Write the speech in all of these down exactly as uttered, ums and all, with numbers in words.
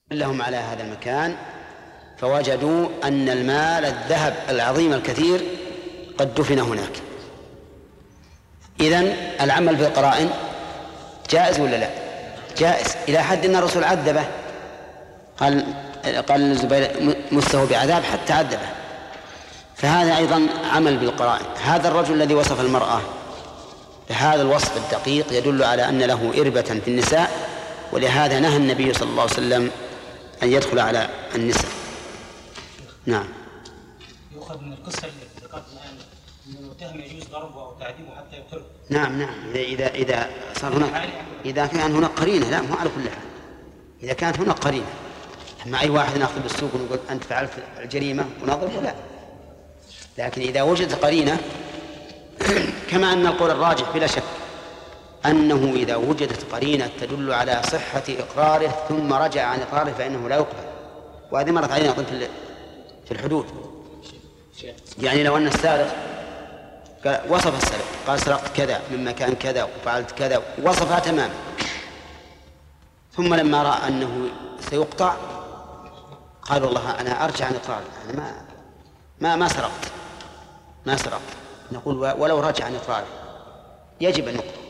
لهم على هذا المكان فوجدوا أن المال الذهب العظيم الكثير قد دفن هناك. إذن العمل بالقرائن جائز ولا لا؟ جائز، إلى حد أن الرسول عذبه، قال قال الزبير مسه بعذاب حتى عذبه. فهذا أيضا عمل بالقرائن. هذا الرجل الذي وصف المرأة بهذا الوصف الدقيق يدل على أن له إربة في النساء، ولهذا نهى النبي صلى الله عليه وسلم أن يدخل على النساء. نعم. يؤخذ من القصة اللي ذكرت الآن أن المتهم يجوز ضربه أو تعذيبه حتى يقر. نعم نعم إذا إذا صار هناك إذا كان هناك قرينة، لا مو على كل حال، إذا كانت هناك قرينة. أما أي واحد نأخذ بالسوق ونقول أنت فعلت الجريمة ونضربه، لا. لكن إذا وجدت قرينة، كما أن القول الراجح بلا شك أنه إذا وجدت قرينة تدل على صحة إقراره ثم رجع عن إقراره فإنه لا يقبل. وهذه مرت علينا أظن في الحدود. يعني لو أن السارق وصف السرقة، قال سرقت كذا من مكان كذا وفعلت كذا، وصفها تماما، ثم لما رأى أنه سيقطع قال والله أنا أرجع عن إقراري، أنا ما ما ما سرقت ما سرقت نقول ولو رجع عن إقراره يجب أن يقطع،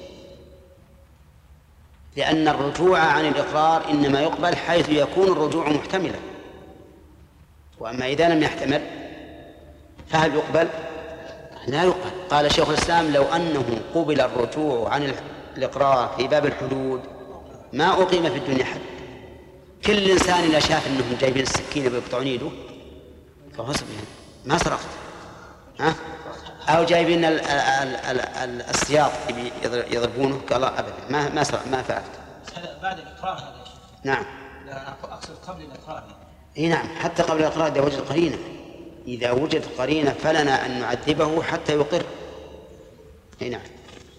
لأن الرجوع عن الإقرار إنما يقبل حيث يكون الرجوع محتملا، وأما إذا لم يحتمل فهل يقبل؟ لا يقبل. قال شيخ الإسلام لو أنه قبل الرجوع عن الإقرار في باب الحدود ما أقيم في الدنيا حد. كل إنسان إذا شاف أنهم جايبين السكينة بيقطعون يده فهو سبحانه ما سرقت، ها؟ أو جايبين ال ال ال ال السياط يضربونه قال أبدا ما ما ما فعلت. هذا بعد الإقرار هذا يا شيخ. نعم. لا أقصد قبل الإقرار. إيه نعم، حتى قبل الإقرار إذا وجد قرينة، إذا وجد قرينة فلنا أن نعذبه حتى يقر. إيه نعم.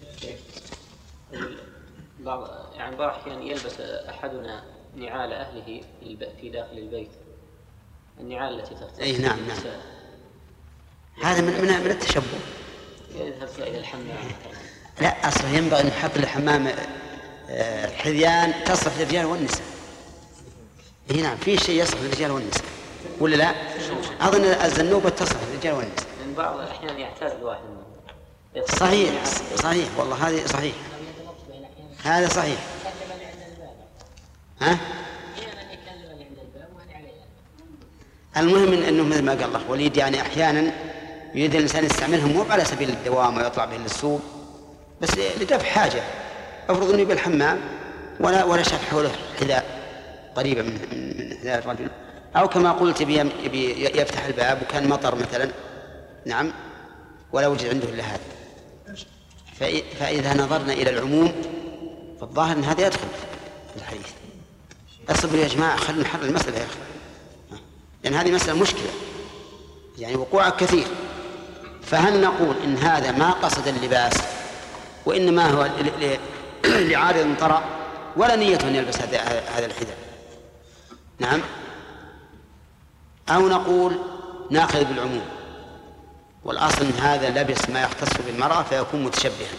بعض يعني بعض أحيان يلبس أحدنا نعال أهله في داخل البيت، النعال التي ترتدى. إيه نعم نعم. هذا من من من التشبه. يذهب إلى الحمام. لا، أصلا ينبغي أن نحط للحمام حذيان تصلح للرجال والنساء. إيه نعم، في شيء يصلح للرجال والنساء ولا لا؟ أظن الزنوبة تصلح للرجال والنساء. من بعض الأحيان يحتاج الواحد منه. صحيح صحيح والله هذه صحيح. هذا صحيح. ها؟ المهم انه مثل ما قال الله وليد، يعني احيانا يريد الانسان يستعملهم مو على سبيل الدوام ويطلع بهم للسوق، بس لدفع حاجه. افرض انه بالحمام ولا ولا شاف حوله حذاء قريبه من من حذاء الرجل، او كما قلت يبي يفتح الباب وكان مطر مثلا، نعم، ولا وجد عنده الا هذا. فاذا نظرنا الى العموم فالظاهر ان هذا يدخل في الحديث. اصبروا يا جماعه، خلينا نحل المساله يا اخي، لأن هذه مسألة مشكلة يعني وقوعها كثير. فهل نقول إن هذا ما قصد اللباس وإنما هو لعارض طرأ ولا نية أن يلبس هذا الحذاء؟ نعم. أو نقول نأخذ بالعموم والأصل إن هذا لبس ما يختص بالمرأة فيكون متشبها.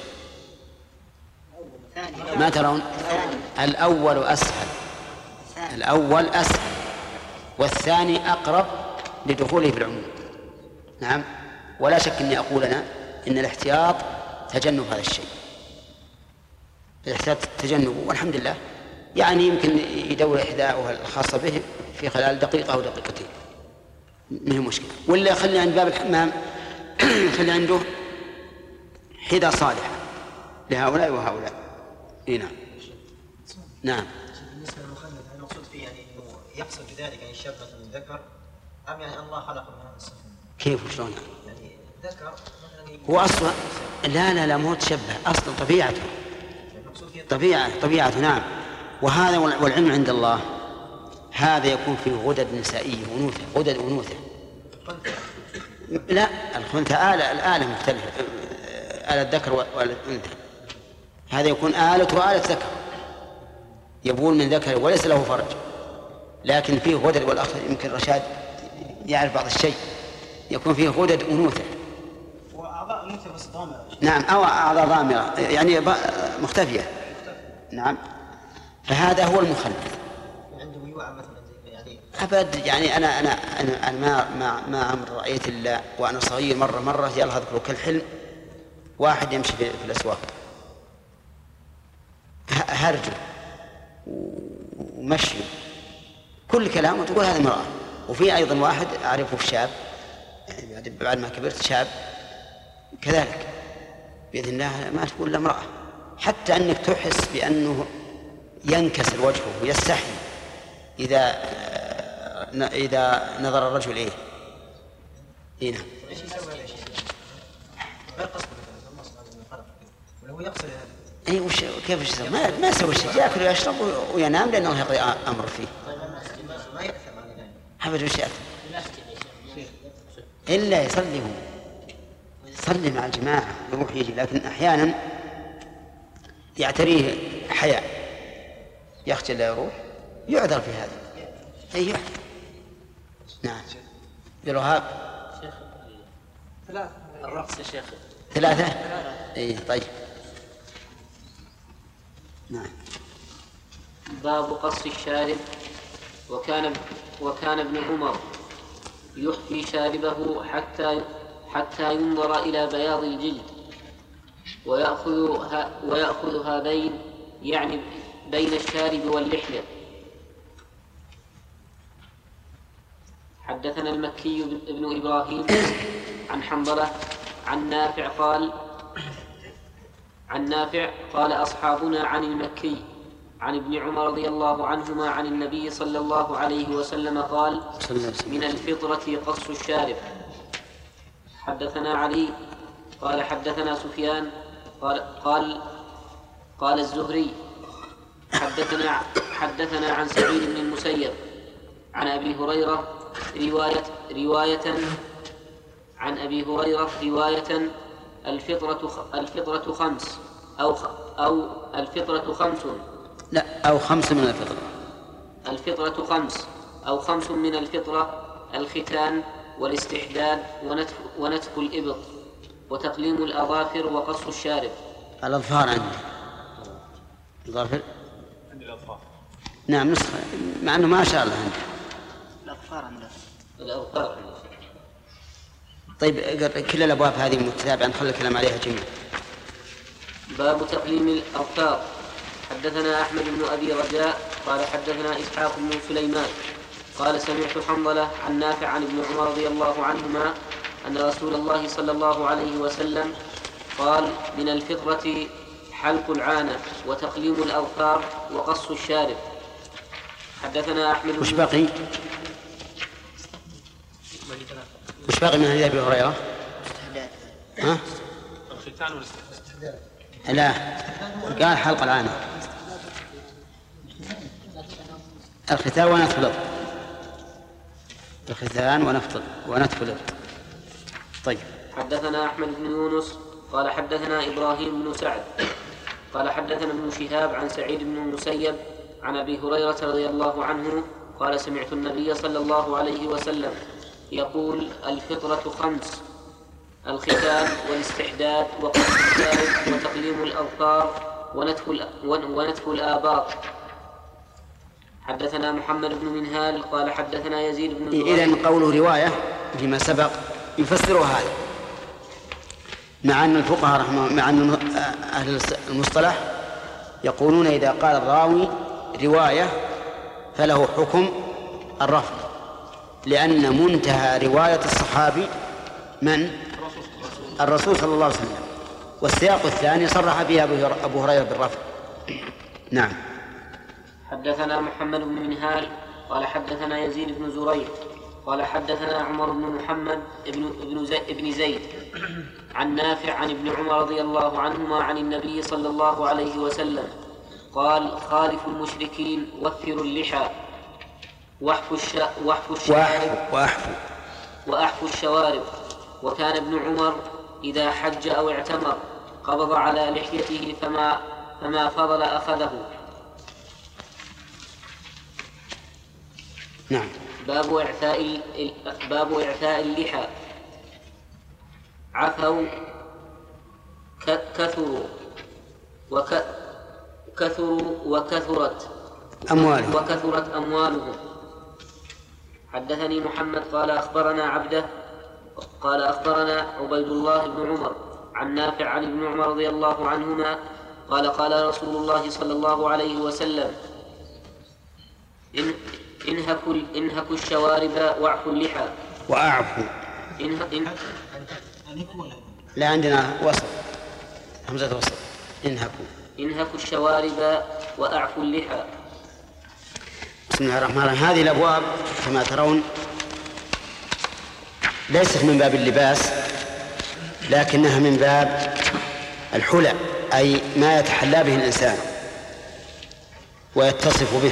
ما ترون؟ الأول أسهل، الأول أسهل والثاني أقرب لدخوله في العموم. نعم. ولا شك أني أقول أنا إن الاحتياط تجنب هذا الشيء، الاحتياط تجنبه، والحمد لله يعني يمكن يدور إحداؤها الخاصة به في خلال دقيقة أو دقيقتين، ما هي مشكلة. ولا يخلي عند باب الحمام يخلي عنده حذاء صالحة لهؤلاء وهؤلاء. إيه نعم. نعم. يحصل بذلك يعني الشاب مثلا ذكر أم يعني الله خلق من هذا الصفة؟ كيف وشلون يعني ذكر مثلا هو أصلا لا لا لا مو تشبه، أصلا طبيعته طبيعة طبيعته. نعم. وهذا والعلم عند الله، هذا يكون فيه غدد نسائية ونوثة، غدد ونوثة. لا، الخنثى آلة، الآلة مختلفة، آلة الذكر وآلة الأنثى. هذا يكون آلة وآلة ذكر، يبول من ذكر وليس له فرج، لكن فيه غدد، والأخ يمكن رشاد يعرف بعض الشيء، يكون فيه غدد أنوثة وأعضاء أنوثة بس ضامرة. نعم، أو أعضاء ضامرة يعني مختفية. نعم. فهذا هو المخنث. عنده ميوعة مثلا زي أبد يعني أنا أنا أنا, أنا ما ما ما عمر رأيت إلا وأنا صغير مرة مرة يلا أذكر كالحلم واحد يمشي في, في الأسواق هرجه ومشي كل كلام وتقول هذه امرأة. وفي أيضا واحد أعرفه شاب يعني بعد ما كبرت شاب كذلك بإذن الله ما تقول له امرأة، حتى أنك تحس بأنه ينكسر وجهه ويستحي إذا إذا نظر الرجل إليه. هنا ولو يقصد اي وش كيف يسوي؟ ما ما يسوي شيء، ياكل ويشرب وينام لانه يقضي امر فيه. ما يأثم على ذلك. حبل وش يأثم؟ الا يصلي هو يصلي مع الجماعه يروح يجي، لكن احيانا يعتريه حياء يخجل لا يروح يعذر في هذا. اي يعذر. نعم. بالرهاب ثلاثة الرقص يا شيخ ثلاثة. اي طيب. نعم. باب قص الشارب. وكان وكان ابن عمر يحفي شاربه حتى حتى ينظر إلى بياض الجلد ويأخذ ويأخذ هذين يعني بين الشارب واللحية. حدثنا المكي بن إبراهيم عن حنظلة عن نافع قال عن نافع قال أصحابنا عن المكي عن ابن عمر رضي الله عنهما عن النبي صلى الله عليه وسلم قال من الفطرة قص الشارب. حدثنا علي قال حدثنا سفيان قال قال, قال الزهري حدثنا حدثنا عن سعيد بن المسيب عن أبي هريرة رواية رواية عن أبي هريرة رواية الفطرة الفطرة خمس أو أو الفطرة خمس لا أو خمس من الفطرة. الفطرة خمس أو خمس من الفطرة: الختان والاستحداد ونتف, ونتف الإبط وتقليم الأظافر وقص الشارب. الأظفار عندي الأظافر عندي الأظفار. نعم نسخة مع أنه ما شاء الله عندي الأظفار عندي الأظفار عندي. طيب كل الأبواب هذه متتابعة نخلي الكلام عليها جميعا. باب تقليم الأظفار. حدثنا أحمد بن أبي رجاء قال حدثنا إسحاق بن سليمان قال سمعت حنظلة عن نافع عن ابن عمر رضي الله عنهما أن رسول الله صلى الله عليه وسلم قال من الفطرة حلق العانة وتقليم الأظفار وقص الشارب. حدثنا أحمد. وش بقي؟ وش باقي من حديث أبي هريرة؟ ها؟ الختان والاستحداد. لا قال حلق العانة الختان ونتف الإبط. الختان ونتف ونتف الإبط. طيب. حدثنا أحمد بن يونس قال حدثنا إبراهيم بن سعد قال حدثنا ابن شهاب عن سعيد بن المسيب عن أبي هريرة رضي الله عنه قال سمعت النبي صلى الله عليه وسلم يقول الفطرة خمس: الختان والاستحداد وقص الشارب وتقليم الأظفار ونتف, ونتف الآباط. حدثنا محمد بن منهال قال حدثنا يزيد بن زريع. إذن قوله رواية فيما سبق يفسر هذا، مع أن الفقهاء رحمه مع أن أهل المصطلح يقولون إذا قال الراوي رواية فله حكم الرفض، لأن منتهى رواية الصحابي من؟ الرسول صلى الله عليه وسلم، والسياق الثاني صرح فيها أبو هريرة بالرفض. نعم. حدثنا محمد بن منهال قال حدثنا يزيد بن زريع قال حدثنا عمر بن محمد ابن, ابن, زي ابن زيد عن نافع عن ابن عمر رضي الله عنهما عن النبي صلى الله عليه وسلم قال خالف المشركين وثروا اللحى واحفوا الشوارب وأحفوا وأحفوا الشوارب. وكان ابن عمر إذا حج أو اعتمر قبض على لحيته فما, فما فضل أخذه. نعم. باب إعفاء باب إعفاء اللحى. عفوا كثروا وكثروا وكثرت أموالهم وكثرت أموالهم. حدثني محمد قال أخبرنا عبده قال أخبرنا عبيد الله بن عمر عن نافع عن ابن عمر رضي الله عنهما قال قال رسول الله صلى الله عليه وسلم إن انهكوا انهكوا الشوارب واعفوا اللحى وأعفوا إنه إن لا عندنا وسط همزة وسط انهكوا انهكوا الشوارب واعفوا اللحى. بسم الله الرحمن الرحيم. هذه الأبواب كما ترون ليست من باب اللباس لكنها من باب الحلى، أي ما يتحلى به الإنسان ويتصف به.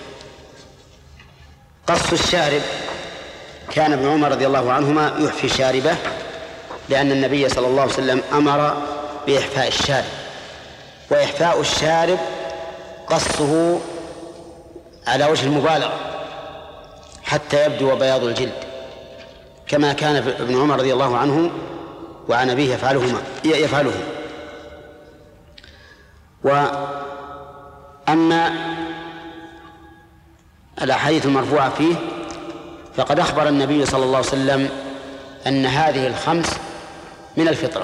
قص الشارب، كان ابن عمر رضي الله عنهما يحفي شاربه لأن النبي صلى الله عليه وسلم أمر بإحفاء الشارب، وإحفاء الشارب قصه على وجه المبالغة حتى يبدو بياض الجلد، كما كان ابن عمر رضي الله عنه وعن أبيه يفعلهما يفعله. وأما الأحاديث المرفوعة فيه فقد أخبر النبي صلى الله عليه وسلم أن هذه الخمس من الفطرة،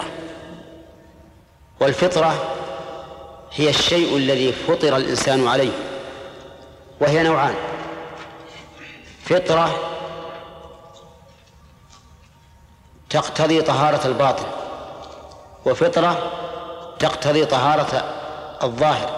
والفطرة هي الشيء الذي فطر الإنسان عليه، وهي نوعان: فطرة تقتضي طهارة الباطن، وفطرة تقتضي طهارة الظاهر،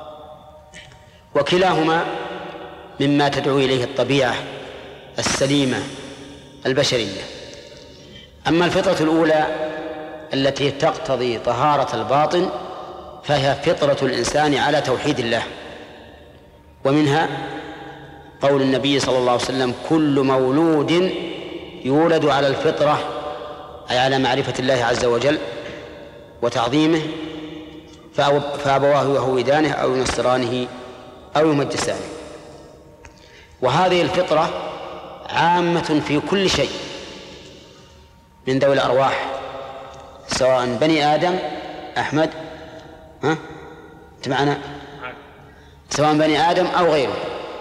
وكلاهما مما تدعو إليه الطبيعة السليمة البشرية. أما الفطرة الأولى التي تقتضي طهارة الباطن فهي فطرة الإنسان على توحيد الله، ومنها قول النبي صلى الله عليه وسلم: كل مولود يولد على الفطرة، أي على معرفة الله عز وجل وتعظيمه، فأبواه يهودانه أو ينصرانه أو يمجسانه. وهذه الفطرة عامة في كل شيء من ذوي الأرواح، سواء بني آدم أحمد ها أنت معنا؟ سواء بني آدم أو غيره،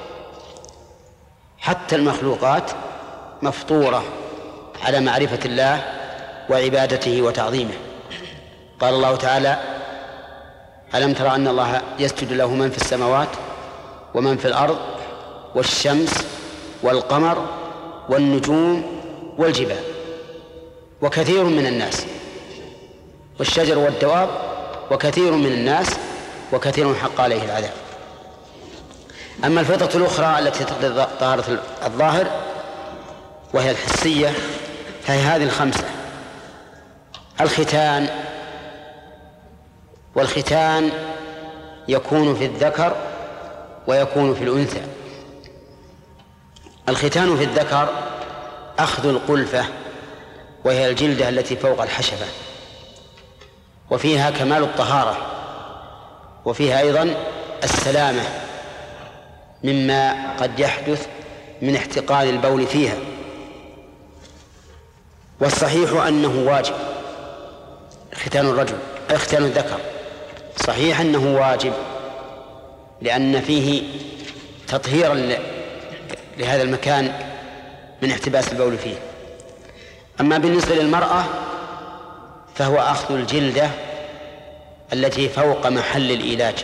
حتى المخلوقات مفطورة على معرفة الله وعبادته وتعظيمه. قال الله تعالى: ألم ترى أن الله يسجد له من في السماوات ومن في الأرض والشمس والقمر والنجوم والجبال وكثير من الناس والشجر والدواب وكثير من الناس وكثير حق عليه العذاب. أما الفطرة الأخرى التي تقتضي طهارة الظاهر وهي الحسية فهي هذه الخمسة: الختان، والختان يكون في الذكر ويكون في الأنثى. الختان في الذكر أخذ القلفة، وهي الجلدة التي فوق الحشفة، وفيها كمال الطهارة، وفيها أيضا السلامة مما قد يحدث من احتقان البول فيها. والصحيح أنه واجب ختان الرجل ختان الذكر، صحيح أنه واجب لأن فيه تطهيرا لهذا المكان من احتباس البول فيه. أما بالنسبة للمرأة فهو أخذ الجلدة التي فوق محل الإيلاج،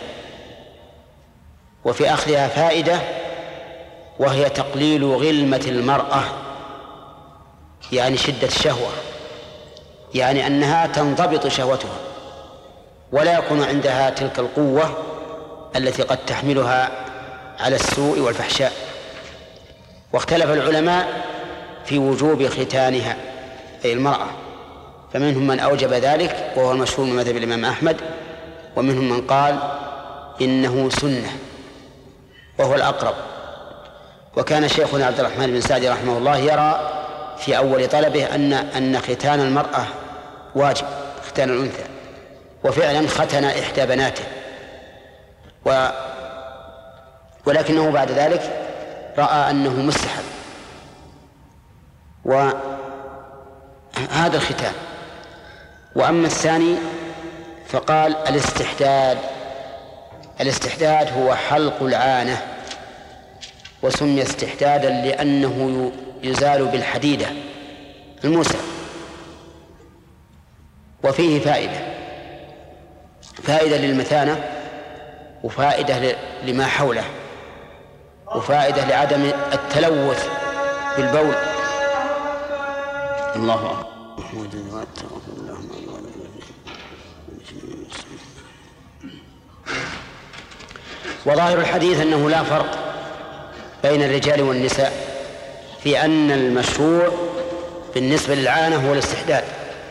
وفي أخذها فائدة، وهي تقليل غلمة المرأة، يعني شدة الشهوة، يعني أنها تنضبط شهوتها ولا يكون عندها تلك القوة التي قد تحملها على السوء والفحشاء. واختلف العلماء في وجوب ختانها أي المرأة، فمنهم من أوجب ذلك وهو المشهور من مذهب الإمام أحمد، ومنهم من قال إنه سنة وهو الأقرب. وكان شيخنا عبد الرحمن بن سعدي رحمه الله يرى في أول طلبه أن أن ختان المرأة واجب، ختان الأنثى، وفعلا ختن إحدى بناته، و ولكنه بعد ذلك رأى أنه مستحب. وهذا الختان. وأما الثاني فقال الاستحداد. الاستحداد هو حلق العانة وسمي استحدادا لأنه يزال بالحديدة الموسى. وفيه فائدة فائدة للمثانة، وفائدة لما حوله، وفائدة لعدم التلوث بالبول. الله أكبر. وظاهر الحديث أنه لا فرق بين الرجال والنساء في أن المشروع بالنسبة للعانة هو الاستحداد.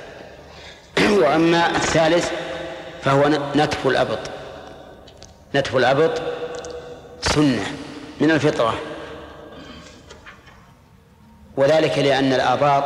وأما الثالث فهو نتف الأبط. نتف الأبط سنة من الفطرة، وذلك لأن الآباط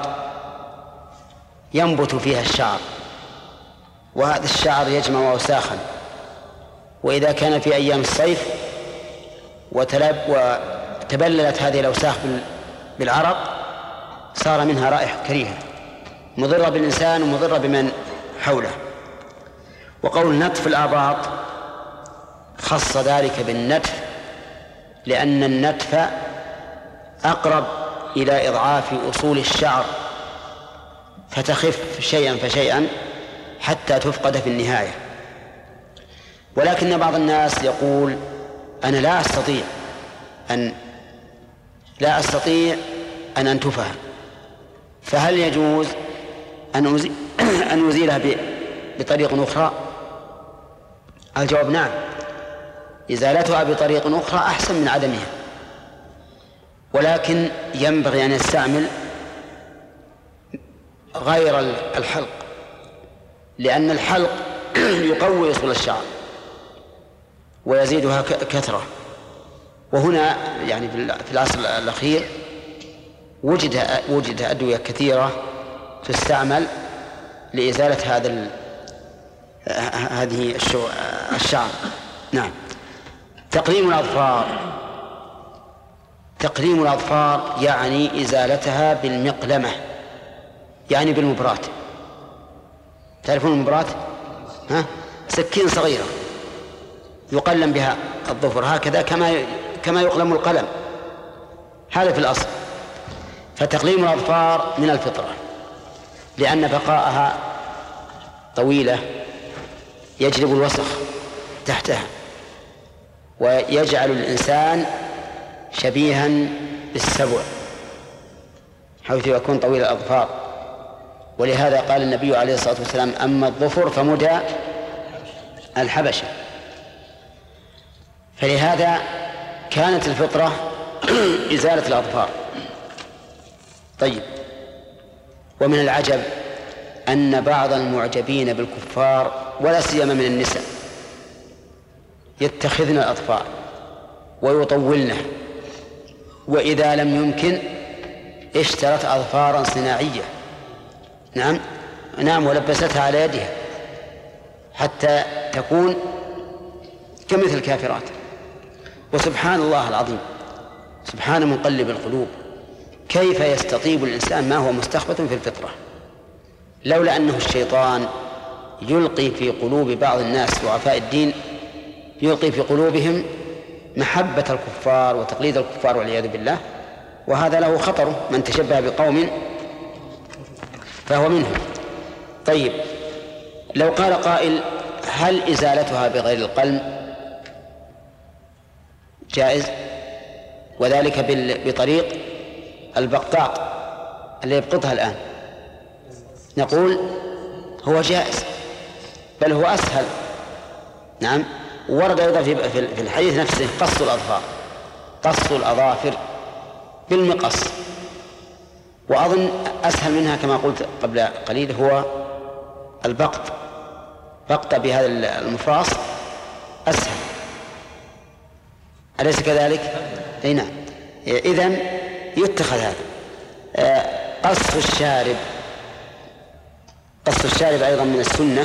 ينبت فيها الشعر، وهذا الشعر يجمع أوساخا، وإذا كان في أيام الصيف وتلب وتبللت هذه الأوساخ بالعرق صار منها رائحة كريهة مضرة بالإنسان ومضرة بمن حوله. وقول نتف الآباط خص ذلك بالنتف لأن النتف أقرب إلى إضعاف أصول الشعر فتخف شيئا فشيئا حتى تفقد في النهاية. ولكن بعض الناس يقول أنا لا أستطيع أن لا أستطيع أن أنتفها، فهل يجوز أن أزيل أن أزيلها بطريقة أخرى؟ الجواب نعم، إزالتها بطريقة أخرى أحسن من عدمها، ولكن ينبغي أن يستعمل غير الحلق، لأن الحلق يقوي أصول الشعر ويزيدها كثرة. وهنا يعني في العصر الأخير وجد وجد أدوية كثيرة تستعمل لإزالة هذا هذه الشعر. نعم. تقليم الأظفار. تقليم الأظفار يعني إزالتها بالمقلمة، يعني بالمبرات. تعرفون المبرات؟ ها؟ سكين صغيرة يقلم بها الظفر هكذا كما كما يقلم القلم، هذا في الأصل. فتقليم الأظفار من الفطرة، لأن بقاءها طويلة يجلب الوسخ تحتها ويجعل الإنسان شبيها بالسبع حيث يكون طويل الأظفار. ولهذا قال النبي عليه الصلاة والسلام أما الظفر فمدى الحبشة. فلهذا كانت الفطرة إزالة الأظفار. طيب، ومن العجب أن بعض المعجبين بالكفار ولا سيما من النساء يتخذن الأظفار ويطولنه، وإذا لم يمكن اشترت أظفارا صناعية. نعم نعم ولبستها على يدها حتى تكون كمثل الكافرات. وسبحان الله العظيم، سبحان مقلب القلوب، كيف يستطيب الإنسان ما هو مستخبط في الفطرة؟ لولا أنه الشيطان يلقي في قلوب بعض الناس ضعفاء الدين، يلقي في قلوبهم محبة الكفار وتقليد الكفار والعياذ بالله، وهذا له خطره، من تشبه بقوم فهو منهم. طيب، لو قال قائل هل إزالتها بغير القلم جائز، وذلك بطريق البقطاق اللي يبقطها الآن؟ نقول هو جائز، بل هو أسهل. نعم. ورد أيضا في الحديث نفسه قص الأظفار، قص الأظافر بالمقص، وأظن أسهل منها كما قلت قبل قليل هو البقط، بقط بهذا المفراس أسهل، أليس كذلك؟ أي نعم. إذن يتخذ هذا. قص الشارب، قص الشارب أيضا من السنة،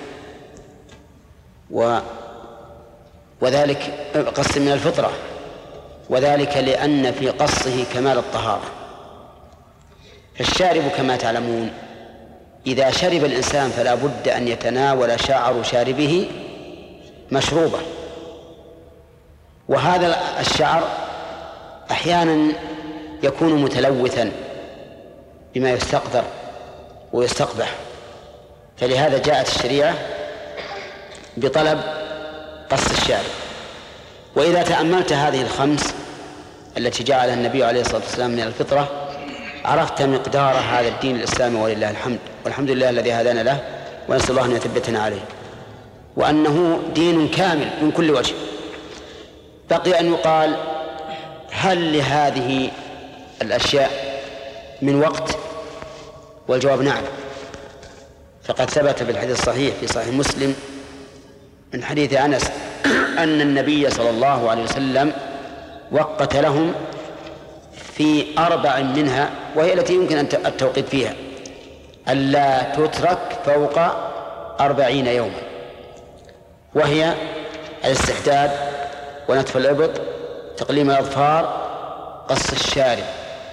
و وذلك قص من الفطرة، وذلك لأن في قصه كمال الطهارة. فالشارب كما تعلمون إذا شرب الإنسان فلا بد أن يتناول شعر شاربه مشروبا، وهذا الشعر أحيانا يكون متلوثا بما يستقذر ويستقبح، فلهذا جاءت الشريعة بطلب قص الشارب. وإذا تأملت هذه الخمس التي جعلها النبي عليه الصلاة والسلام من الفطرة عرفت مقدار هذا الدين الإسلامي، ولله الحمد، والحمد لله الذي هدانا له، ونسأل الله أن يثبتنا عليه، وأنه دين كامل من كل وجه. بقي أن يقال هل لهذه الأشياء من وقت؟ والجواب نعم، فقد ثبت بالحديث الصحيح في صحيح مسلم من حديث أنس أن النبي صلى الله عليه وسلم وقت لهم في أربع منها، وهي التي يمكن أن التوقيت فيها، ألا تترك فوق أربعين يوما، وهي الاستحداد ونتف الإبط، تقليم الأظفار، قص الشارب،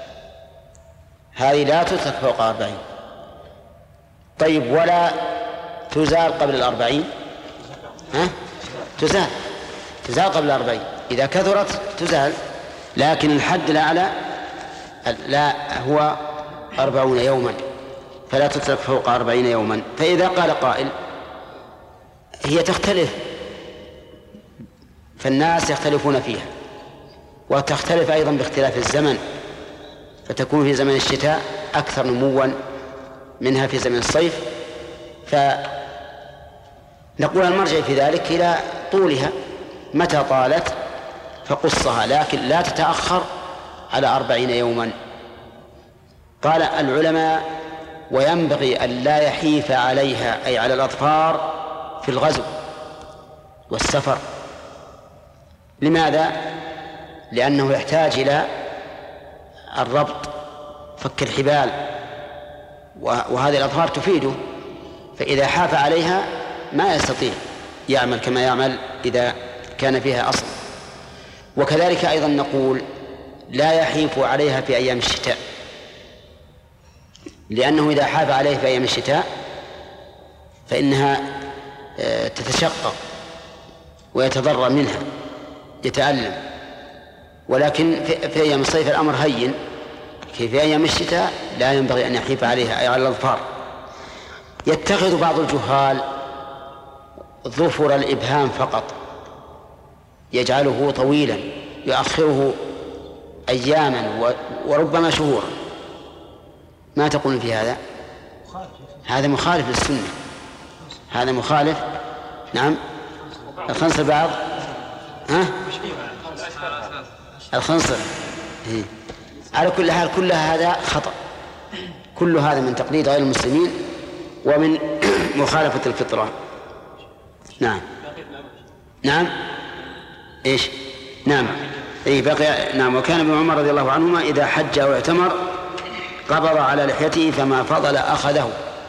هذه لا تترك فوق أربعين. طيب ولا تزال قبل الأربعين؟ ها؟ تزال تزال قبل الأربعين، إذا كثرت تزال، لكن الحد الأعلى لا هو أربعون يوما، فلا تترك فوق أربعين يوما. فإذا قال قائل هي تختلف، فالناس يختلفون فيها، وتختلف أيضا باختلاف الزمن، فتكون في زمن الشتاء أكثر نموا منها في زمن الصيف، فنقول المرجع في ذلك إلى طولها، متى طالت فقصها، لكن لا تتأخر على أربعين يوما. قال العلماء وينبغي أن لا يحيف عليها، أي على الأظفار، في الغزو والسفر. لماذا؟ لأنه يحتاج إلى الربط، فك الحبال، وهذه الأظفار تفيده، فإذا حاف عليها ما يستطيع يعمل كما يعمل إذا كان فيها أصل. وكذلك أيضا نقول لا يحيف عليها في أيام الشتاء، لأنه إذا حاف عليه في أيام الشتاء فإنها تتشقق ويتضرر منها، يتألم. ولكن في أيام الصيف الأمر هين، في أيام الشتاء لا ينبغي أن يحيف عليها، أي على الأظفار. يتخذ بعض الجهال ظفر الإبهام فقط، يجعله طويلا، يؤخره أياما وربما شهورا. ما تقول في هذا؟ هذا مخالف للسنة، هذا مخالف. نعم، الخنصر بعض، ها؟ الخنصر هي. على كل حال كل هذا خطأ، كل هذا من تقليد غير المسلمين ومن مخالفة الفطرة. نعم نعم إيش نعم إيه بقي. نعم. وكان ابن عمر رضي الله عنهما إذا حج أو اعتمر قبض على لحيته فما فضل أخذه.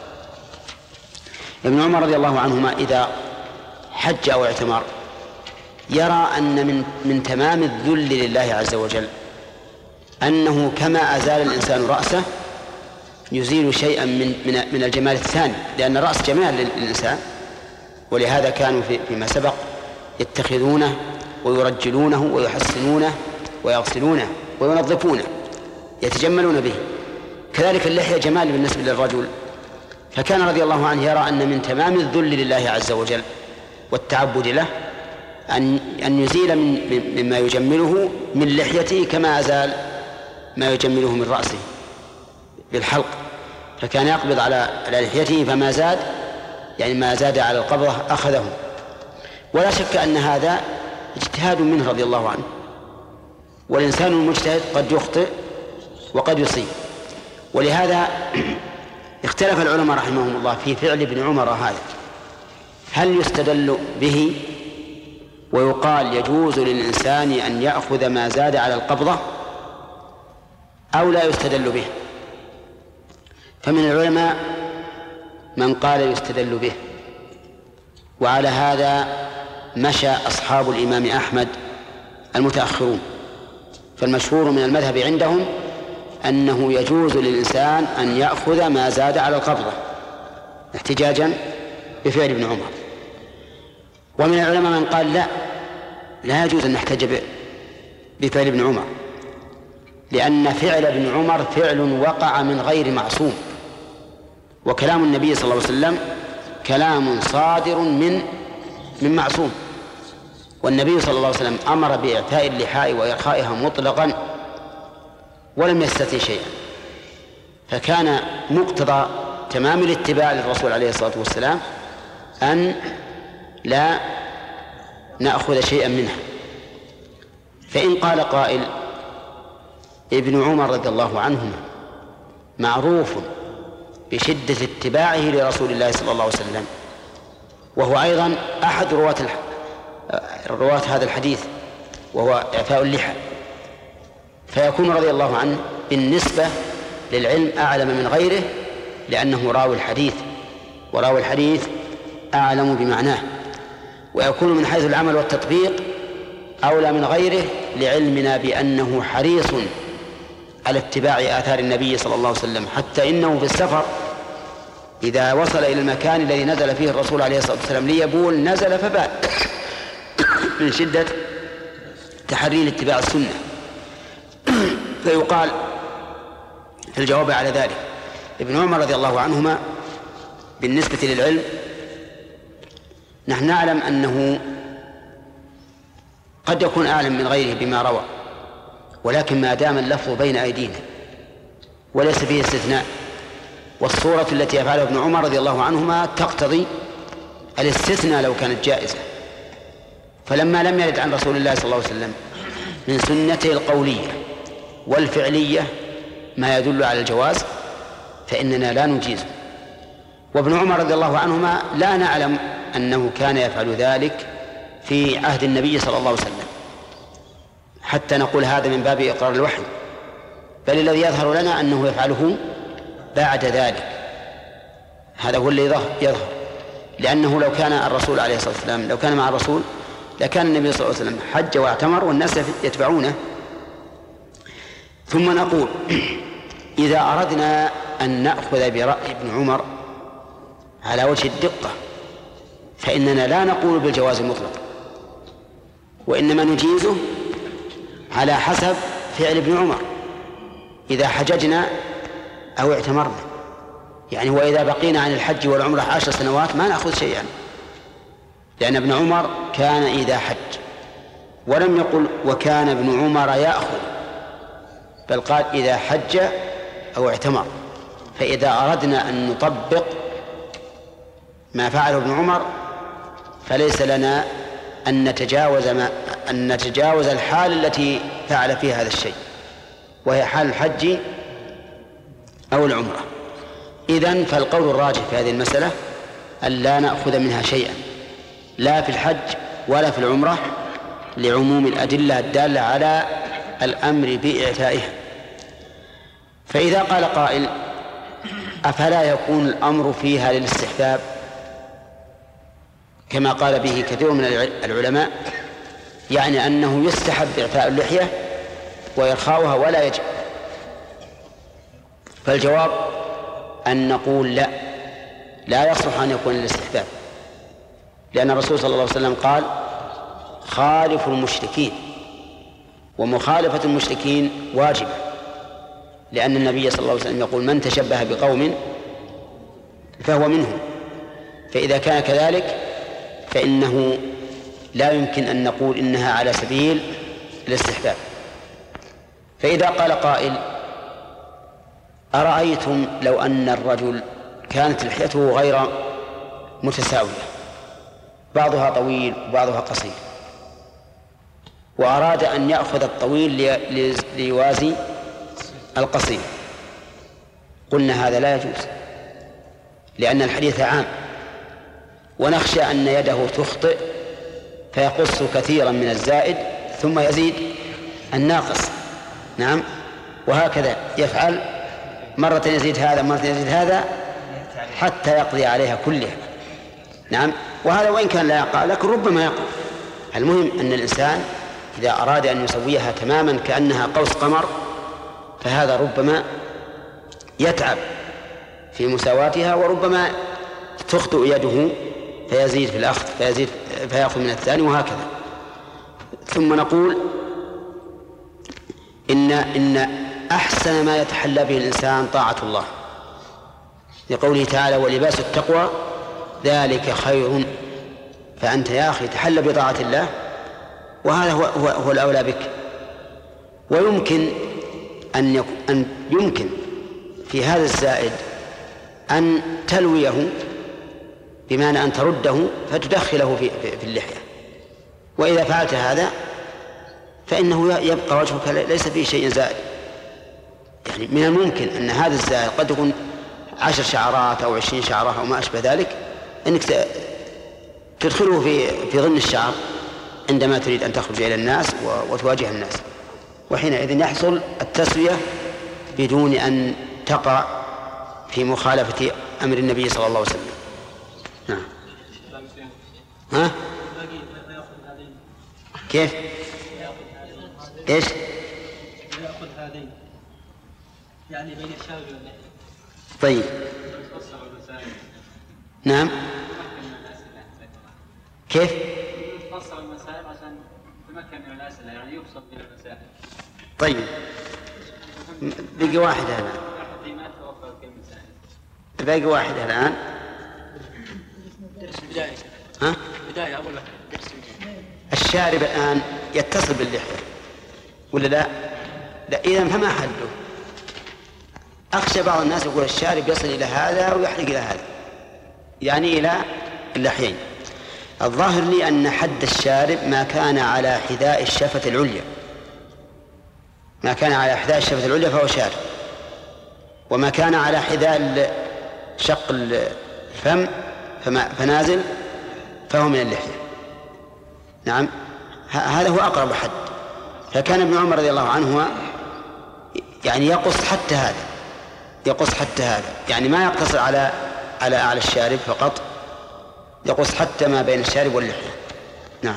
ابن عمر رضي الله عنهما إذا حج أو اعتمر يرى أن من من تمام الذل لله عز وجل أنه كما أزال الإنسان رأسه يزيل شيئا من من من الجمال الثاني، لأن الرأس جمال للإنسان، ولهذا كانوا في فيما سبق يتخذونه ويرجلونه ويحسنونه ويغسلونه وينظفونه، يتجملون به. كذلك اللحية جمال بالنسبة للرجل، فكان رضي الله عنه يرى أن من تمام الذل لله عز وجل والتعبد له أن أن يزيل من مما يجمله من لحيته كما أزال ما يجمله من رأسه بالحلق. فكان يقبض على على لحيته فما زاد، يعني ما زاد على القبضة أخذه. ولا شك أن هذا اجتهاد منه رضي الله عنه، والإنسان المجتهد قد يخطئ وقد يصيب. ولهذا اختلف العلماء رحمهم الله في فعل ابن عمر هذا، هل يستدل به ويقال يجوز للإنسان أن يأخذ ما زاد على القبضة أو لا يستدل به؟ فمن العلماء من قال يستدل به، وعلى هذا مشى أصحاب الإمام أحمد المتأخرون. فالمشهور من المذهب عندهم أنه يجوز للإنسان أن يأخذ ما زاد على القبضة احتجاجا بفعل ابن عمر. ومن العلماء من قال لا لا يجوز أن نحتج بفعل ابن عمر، لأن فعل ابن عمر فعل وقع من غير معصوم، وكلام النبي صلى الله عليه وسلم كلام صادر من من معصوم، والنبي صلى الله عليه وسلم أمر بإعفاء اللحاء وإرخائها مطلقا ولم يستثني شيئا، فكان مقتضى تمام الاتباع للرسول عليه الصلاة والسلام أن لا نأخذ شيئا منها. فإن قال قائل ابن عمر رضي الله عنهما معروف بشدة اتباعه لرسول الله صلى الله عليه وسلم، وهو أيضا أحد رواة رواة هذا الحديث وهو إعفاء اللحى، فيكون رضي الله عنه بالنسبة للعلم أعلم من غيره، لأنه راوي الحديث، وراوي الحديث أعلم بمعناه، ويكون من حيث العمل والتطبيق أولى من غيره لعلمنا بأنه حريص على اتباع آثار النبي صلى الله عليه وسلم، حتى إنه في السفر إذا وصل إلى المكان الذي نزل فيه الرسول عليه الصلاة والسلام ليبول نزل فبال من شدة تحري اتباع السنة. فيقال في الجواب على ذلك ابن عمر رضي الله عنهما بالنسبة للعلم نحن نعلم أنه قد يكون أعلم من غيره بما روى، ولكن ما دام اللفظ بين أيدينا وليس فيه استثناء، والصورة التي يفعلها ابن عمر رضي الله عنهما تقتضي الاستثناء لو كانت جائزة، فلما لم يرد عن رسول الله صلى الله عليه وسلم من سنته القولية والفعلية ما يدل على الجواز فإننا لا نجيزه. وابن عمر رضي الله عنهما لا نعلم أنه كان يفعل ذلك في عهد النبي صلى الله عليه وسلم حتى نقول هذا من باب إقرار الوحي، بل الذي يظهر لنا أنه يفعله بعد ذلك، هذا هو اللي يظهر، لأنه لو كان الرسول عليه الصلاة والسلام لو كان مع الرسول لكان النبي صلى الله عليه وسلم حج واعتمر والناس يتبعونه. ثم نقول إذا أردنا أن نأخذ برأي ابن عمر على وجه الدقة فإننا لا نقول بالجواز المطلق، وإنما نجيزه على حسب فعل ابن عمر إذا حججنا أو اعتمرنا، يعني وإذا بقينا عن الحج والعمرة عشر سنوات ما نأخذ شيئا، لأن ابن عمر كان إذا حج، ولم يقل وكان ابن عمر يأخذ، بل قال إذا حج أو اعتمر. فإذا أردنا أن نطبق ما فعله ابن عمر فليس لنا أن نتجاوز ما أن نتجاوز الحال التي فعل فيها هذا الشيء، وهي حال الحج أو العمرة. إذن فالقول الراجح في هذه المسألة أن لا نأخذ منها شيئا لا في الحج ولا في العمرة، لعموم الأدلة الدالة على الأمر بإعفائها. فإذا قال قائل أفلا يكون الأمر فيها للاستحباب كما قال به كثير من العلماء، يعني أنه يستحب إعفاء اللحية وإرخاؤها ولا يجب؟ فالجواب أن نقول لا، لا يصلح أن يكون للاستحباب، لأن الرسول صلى الله عليه وسلم قال خالفوا المشركين، ومخالفة المشركين واجبة، لأن النبي صلى الله عليه وسلم يقول من تشبه بقوم فهو منهم. فإذا كان كذلك فإنه لا يمكن أن نقول إنها على سبيل الاستحباب. فإذا قال قائل أرأيتم لو أن الرجل كانت لحيته غير متساوية، بعضها طويل وبعضها قصير، وأراد أن يأخذ الطويل ليوازي القصير، قلنا هذا لا يجوز، لأن الحديث عام، ونخشى أن يده تخطئ فيقص كثيرا من الزائد ثم يزيد الناقص. نعم، وهكذا يفعل، مرة يزيد هذا مرة يزيد هذا حتى يقضي عليها كلها. نعم، وهذا وإن كان لا يقع لكن ربما يقع. المهم أن الإنسان إذا أراد أن يسويها تماما كأنها قوس قمر فهذا ربما يتعب في مساواتها، وربما تخطئ يده فيزيد في الأخذ فيزيد فيأخذ من الثاني، وهكذا. ثم نقول إن إن أحسن ما يتحلى به الإنسان طاعة الله، لقوله تعالى ولباس التقوى ذلك خير. فأنت يا أخي تحلى بطاعة الله، وهذا هو, هو, هو الأولى بك. ويمكن أن, يكون أن يمكن في هذا الزائد أن تلويه، بمعنى أن ترده فتدخله في, في, في اللحية، وإذا فعلت هذا فإنه يبقى وجهك ليس فيه شيء زائد. يعني من الممكن أن هذا الزائد قد يكون عشر شعرات أو عشرين شعرة أو ما أشبه ذلك، أنك تدخله في في ضمن الشعر عندما تريد أن تخرج إلى الناس وتواجه الناس، وحينئذ يحصل التسوية بدون أن تقع في مخالفة أمر النبي صلى الله عليه وسلم. نعم. ها؟ كيف؟ إيش؟ يأخذ هذين يعني بين الشارب واللحية. طيب. نعم. كيف؟ تفصل المسائل عشان تمكن من الأسئلة، يعني يبسط من المسائل. طيب. بقي واحد الآن. باقي واحد الآن. درس البداية. ها؟ بداية أول واحد. درس الشارب الآن يتصل باللحية ولا لا؟ لا، إذا فما حده؟ أخشى بعض الناس يقول الشارب يصل إلى هذا ويحرق إلى هذا، يعني إلى اللحيين. الظاهر لي أن حد الشارب ما كان على حذاء الشفة العليا، ما كان على حذاء الشفة العليا فهو شارب، وما كان على حذاء شق الفم فما فنازل فهو من اللحية. نعم، هذا هو أقرب حد. فكان ابن عمر رضي الله عنه يعني يقص حتى هذا، يقص حتى هذا، يعني ما يقتصر على على أعلى الشارب فقط، يقص حتى ما بين الشارب واللحية. نعم.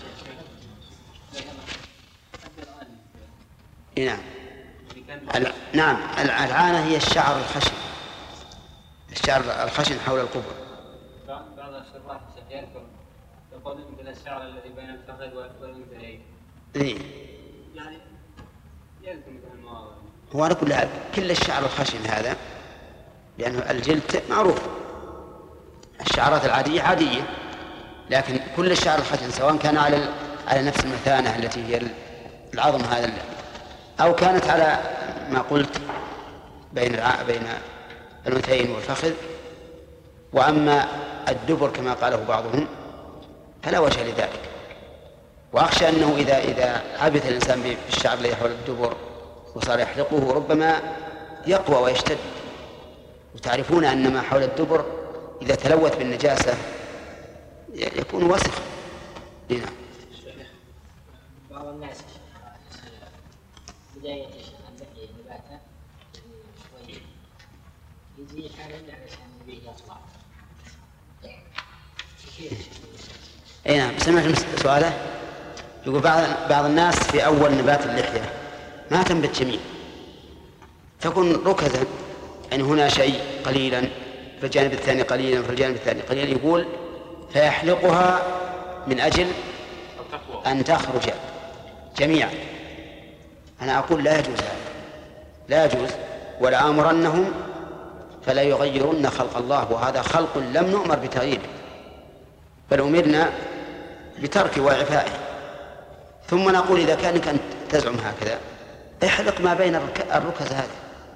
نعم. نعم، العانة هي الشعر الخشن، الشعر الخشن حول القبر. بعض الشراح يذكر يقول مثل الشعر الذي بين الفخذ والانثيين. إيه. يعني يذكر مثل المواضع. هو على كل حال كل الشعر الخشن هذا، لأنه الجلد معروف، الشعرات العادية عادية، لكن كل الشعر الخشن سواء كان على على نفس المثانة التي هي العظم هذا، أو كانت على ما قلت بين الع... بين الأنثيين والفخذ. وأما الدبر كما قاله بعضهم فلا وجه لذلك، وأخشى أنه إذا إذا عبث الإنسان بالشعر الذي حول الدبر وصار يحلقه ربما يقوى ويشتد. وتعرفون أن ما حول الدبر إذا تلوث بالنجاسة يكون وسخا. هنا بعض الناس بداية اللحية نباتها شوي يجي حالا علشان يبيه يطلع. اي نعم، سمعت سؤاله. يقول بعض بعض الناس في اول نبات اللحيه ما تنبت جميع، تكون ركزا، يعني هنا شيء قليلا في الجانب الثاني قليلا في الجانب الثاني قليلا، يقول فيحلقها من اجل ان تخرج جميعا. انا اقول لا يجوز هذا، لا يجوز، ولا امرنهم فلا يغيرن خلق الله، وهذا خلق لم نؤمر بتغييره بل أمرنا بترك وإعفائه. ثم نقول إذا كانك أن تزعم هكذا احلق ما بين الركز هذا،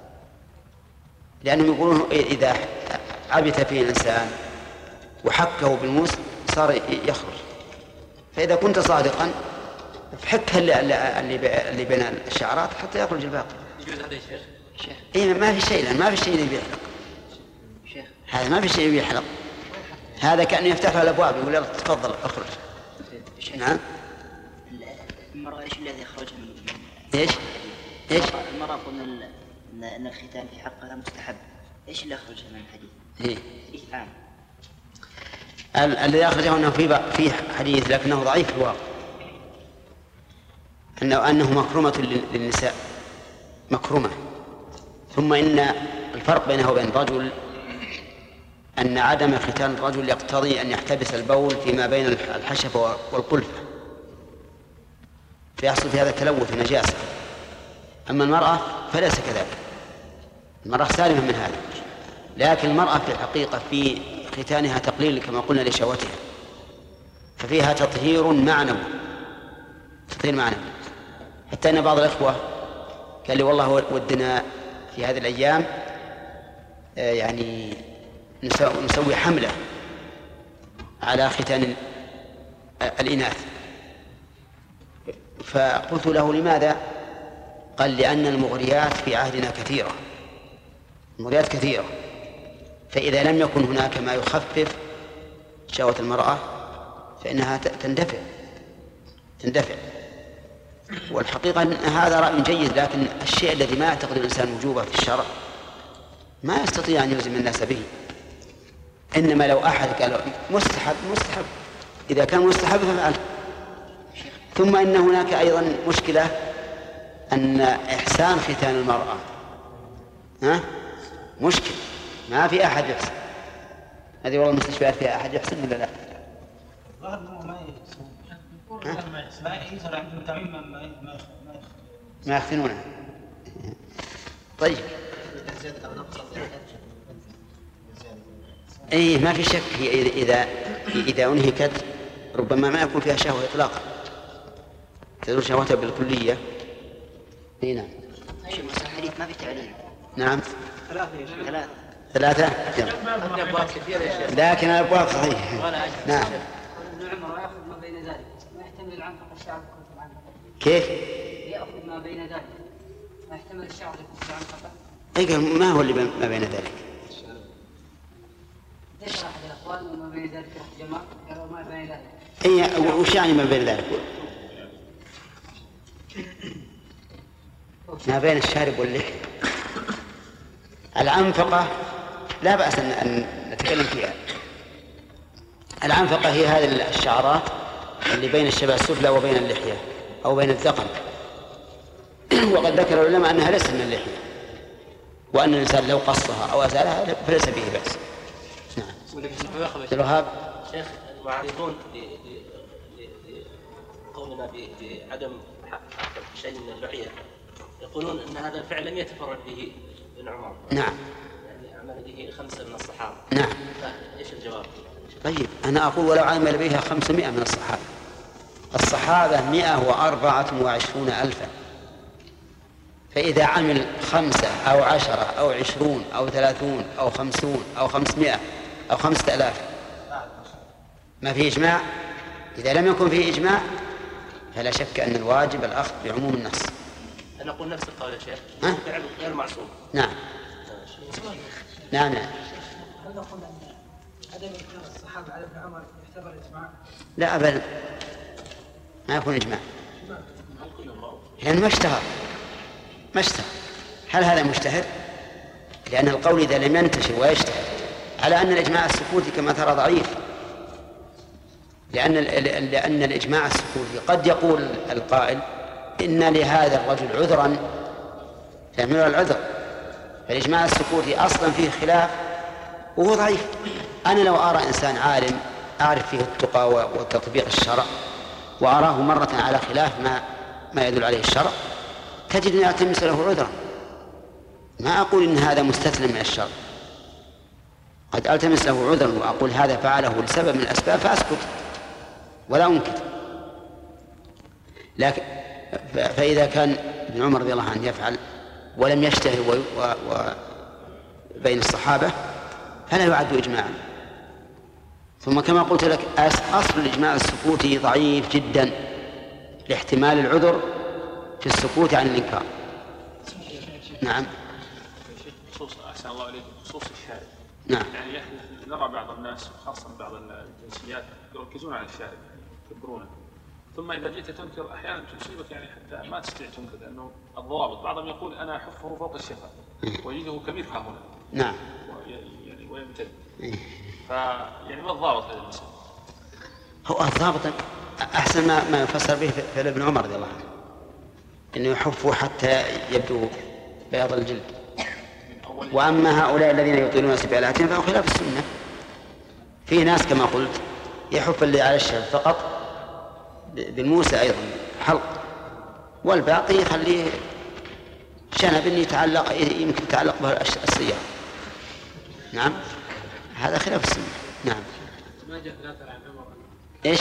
لأنهم يقولون إذا عبث فيه الإنسان وحكه بالموس صار يخرج. فإذا كنت صادقا فحكها اللي بين الشعرات حتى يخرج الباقي. يجوز هذا يا شيخ؟ إيه، ما في شيء، لأن ما في شيء اللي بيحلق هذا، ما في شيء بيحلق هذا، كأنه يفتح له الأبواب يقول يلا تفضل اخرج. نعم. المرأة ايش الذي يخرج من ايش؟ ايش؟ المرأة قلنا ان الختان في حقها مستحب، ايش اللي يخرج من الحديث؟ ايه؟ ايش عام؟ الذي أخرجه أنه في في حديث لكنه ضعيف في الواقع، أنه أنه مكرمة للنساء، مكرمة. ثم إن الفرق بينه وبين الرجل أن عدم ختان الرجل يقتضي أن يحتبس البول فيما بين الحشفة والقلفة، فيحصل في هذا التلوث نجاسة. أما المرأة فليس كذلك، المرأة سالمة من هذا، لكن المرأة في الحقيقة في ختانها تقليل كما قلنا لشهوتها، ففيها تطهير معنوي، تطهير معنوي، حتى أن بعض الأخوة قال لي والله ودنا في هذه الأيام يعني نسوي حملة على ختان الإناث، فقلت له لماذا؟ قال لأن المغريات في عهدنا كثيرة، المغريات كثيرة، فإذا لم يكن هناك ما يخفف شهوة المرأة فإنها تندفع تندفع والحقيقة أن هذا رأي جيد، لكن الشيء الذي ما يعتقد الإنسان وجوبه في الشرع ما يستطيع أن يلزم الناس به. إنما لو أحد قال مستحب مستحب إذا كان مستحب ففعله. ثم إن هناك أيضا مشكلة أن إحسان ختان المرأة ها مشكل، ما في أحد يحسن. هذه والله المستشفيات فيها أحد يحسن ولا لا؟ ظهر ما يحسن ما يظهر عندهم تعميم ما ما ما يختنونه. طيب أي ما في شك، هي إذا إذا أنهكت ربما ما يكون فيها شهوة إطلاقا، تزول شهوتها بالكلية. اي نعم. الحديث ما في تعليل. نعم. ثلاثة ثلاثة. ثلاثة. أبواب كثيرة يا شيخ. لكن الأبواب صحيح. نعم. ابن عمر يأخذ ما بين ذلك، ما يحتمل العنفقة الشعر يكون في العنفقة. كيف؟ يأخذ ما بين ذلك، ما يحتمل الشعر يكون في العنفقة. أي قال ما هو اللي ما بين ذلك؟ ذكر أحد الأخوان وما بين ذلك جماعة قالوا ما بين ذلك. أي وش يعني ما بين ذلك؟ ما بين الشارب واللحية. العنفقة لا بأس أن نتكلم فيها. العنفقة هي هذه الشعرات اللي بين الشبه السفلى وبين اللحية أو بين الذقن. وقد ذكر العلماء أنها ليست من اللحية، وأن الإنسان لو قصها أو أزالها فليس به بأس. نعم. الوهاب شيخ المعارضون لقولنا بعدم شيء من اللحية يقولون أن هذا الفعل لم يتفرد به ابن عمر. نعم. يعني عمل به خمسة من الصحابة. نعم. فإيش الجواب؟ طيب أنا أقول ولو عمل بها خمسمائة من الصحابة. الصحابة مئة وأربعة وعشرون ألفا، فإذا عمل خمسة أو عشرة أو عشرون أو ثلاثون أو خمسون أو خمسمائة أو خمسة آلاف ما فيه إجماع. إذا لم يكن فيه إجماع فلا شك أن الواجب الأخذ بعموم النص. أنا أقول نفس القول يا شيخ. ها؟ فعل غير معصوم. نعم. نعم نعم. هل نقول أن عدم إنكار الصحابة على ابن عمر يعتبر إجماع؟ لا أبدا ما يكون إجماع، لأن ما اشتهر ما اشتهر. هل هذا مشتهر؟ لأن القول إذا لم ينتشر ويشتهر، على أن الإجماع السكوتي كما ترى ضعيف، لأن لأن الإجماع السكوتي قد يقول القائل إن لهذا الرجل عذرا يحمل العذر، فالإجماع السكوتي أصلا فيه خلاف وهو ضعيف. أنا لو أرى إنسان عالم أعرف فيه التقى وتطبيق الشرع وأراه مرة على خلاف ما ما يدل عليه الشرع، تجد أن ألتمس له عذرا. ما أقول إن هذا مستثنى من الشرع، قد ألتمس له عذرا وأقول هذا فعله لسبب من الأسباب فأسكت ولا أنكر. لكن فإذا كان ابن عمر رضي الله عنه يفعل ولم يشتهر و... و... و... بين الصحابة فلا يعد إجماعا. ثم كما قلت لك أصل الإجماع السكوتي ضعيف جدا لاحتمال العذر في السكوت عن الإنكار. نعم. خصوص أحسن الله عليكم خصوص الشارب. نعم. يعني نرى بعض الناس خاصة بعض الجنسيات يركزون على الشارب يكبرونه، ثم إذا جئت تنكر أحيانا تصيبك يعني حتى ما تستطيع تنكر لأنه الضوابط. بعضهم يقول أنا أحفه فوق الشفة ويجده كبير ها هنا. نعم. يعني ويمتد. فيعني ما الضابط هذا المسألة؟ هو الضابط أحسن ما ما يفسر به في ابن عمر رضي الله عنه، إنه يحفه حتى يبدو بياض الجلد. وأما هؤلاء الذين يطيلون سبالاتهم فهو خلاف السنة. في ناس كما قلت يحف اللي على الشعر فقط بالموسى أيضا حلق، والباقي يخليه شنب يتعلق يمكن يتعلق به السيارة. نعم هذا خلاف السنة. نعم. ما جاء لا ترى عن عمر ايش؟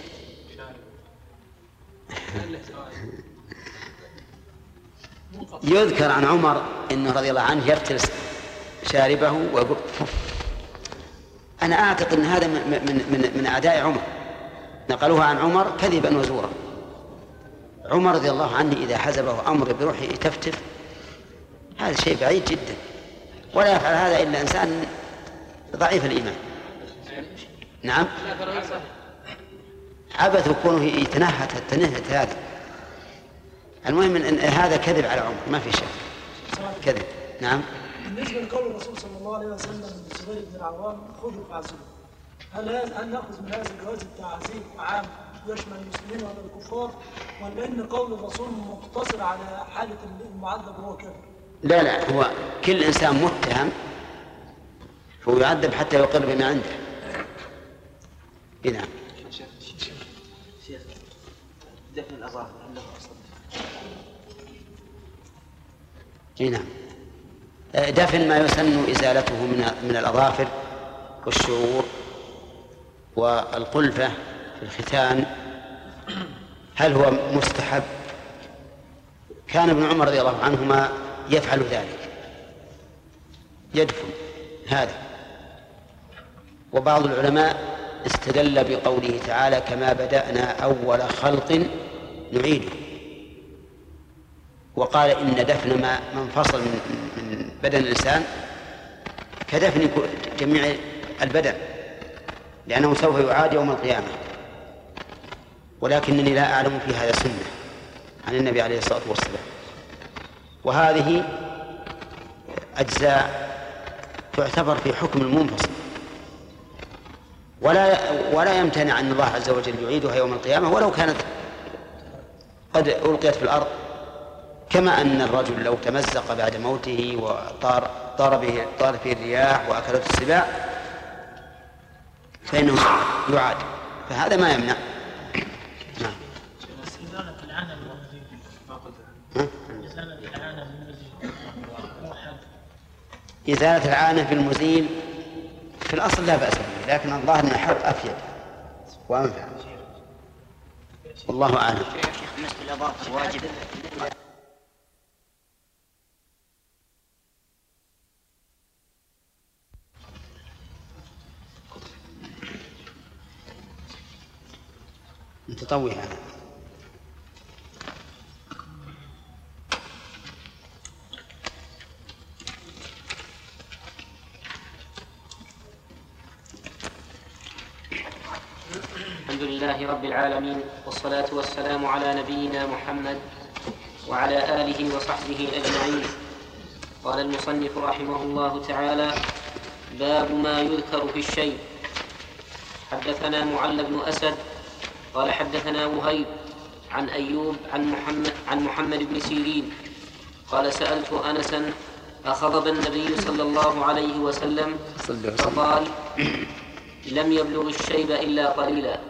يذكر عن عمر انه رضي الله عنه يفترس شاربه ويقول انا اعتقد ان هذا من من من اعداء عمر، نقلوها عن عمر كذبا وزورا. عمر رضي الله عنه اذا حزبه امر بروح يتفتف هذا شيء بعيد جدا، ولا يفعل هذا الا انسان ضعيف الايمان. نعم عبث كونه يتنهت التنهت هذا. المهم ان هذا كذب على عمر ما في شك كذب. نعم. بالنسبه لقول الرسول صلى الله عليه وسلم للزبير بن العوام خذوا فاعزلوا، هل هل ناخذ من هذا الجواز التعزير عام يشمل المسلمين ولا الكفار، ولا ان قول الرسول مقتصر على حاله المعذب وهو كافر؟ لا لا هو كل انسان متهم فهو يعذب حتى يقر بما عنده. نعم. شيخ دفن الأظافر هل له أصل؟ اي نعم. دفن ما يسن ازالته من من الاظافر والشعور والقلفه في الختان. هل هو مستحب؟ كان ابن عمر رضي الله عنهما يفعل ذلك، يدفن هذا. وبعض العلماء استدل بقوله تعالى كما بدأنا أول خلق نعيده، وقال إن دفن ما انفصل من بدن الإنسان كدفن جميع البدن، لأنه سوف يعاد يوم القيامة. ولكنني لا أعلم في هذا سنة عن النبي عليه الصلاة والسلام. وهذه أجزاء تعتبر في حكم المنفصل، ولا ولا يمتنع أن الله عز وجل يعيدها يوم القيامة ولو كانت قد ألقيت في الأرض، كما أن الرجل لو تمزق بعد موته وطار طار به طار فيه الرياح وأكلته السباع فإنه يعاد، فهذا ما يمنع. نعم. إزالة العانة بالمزيد ما قلتها. إزالة العانة بالمزيد. إزالة العانة بالمزيل في الأصل لا بأس به، لكن الظاهر أن الحرق أفيد وأنفع. والله أعلم. مسح الأظافر واجب. متطوع هذا. الحمد لله رب العالمين، والصلاة والسلام على نبينا محمد وعلى آله وصحبه أجمعين. قال المصنف رحمه الله تعالى: باب ما يذكر في الشيء. حدثنا معل بن أسد قال حدثنا وهيب عن أيوب عن محمد, عن محمد بن سيرين قال سألت أنسا أخضب النبي صلى الله عليه وسلم فقال: لم يبلغ الشيب إلا قليلا.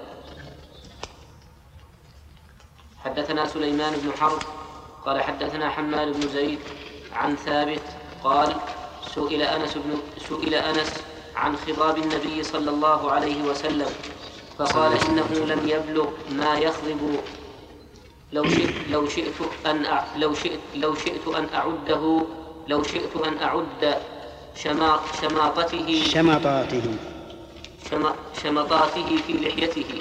حدثنا سليمان بن حرب قال حدثنا حماد بن زيد عن ثابت قال: سئل أنس, بن سئل أنس عن خضاب النبي صلى الله عليه وسلم فقال إنه لم يبلغ ما يخضب. لو شئت لو شئت أن أع... لو شئت لو شئت أن أعده لو شئت أن أعد شما... شماطته شمطاته شما... شمطاته في لحيته.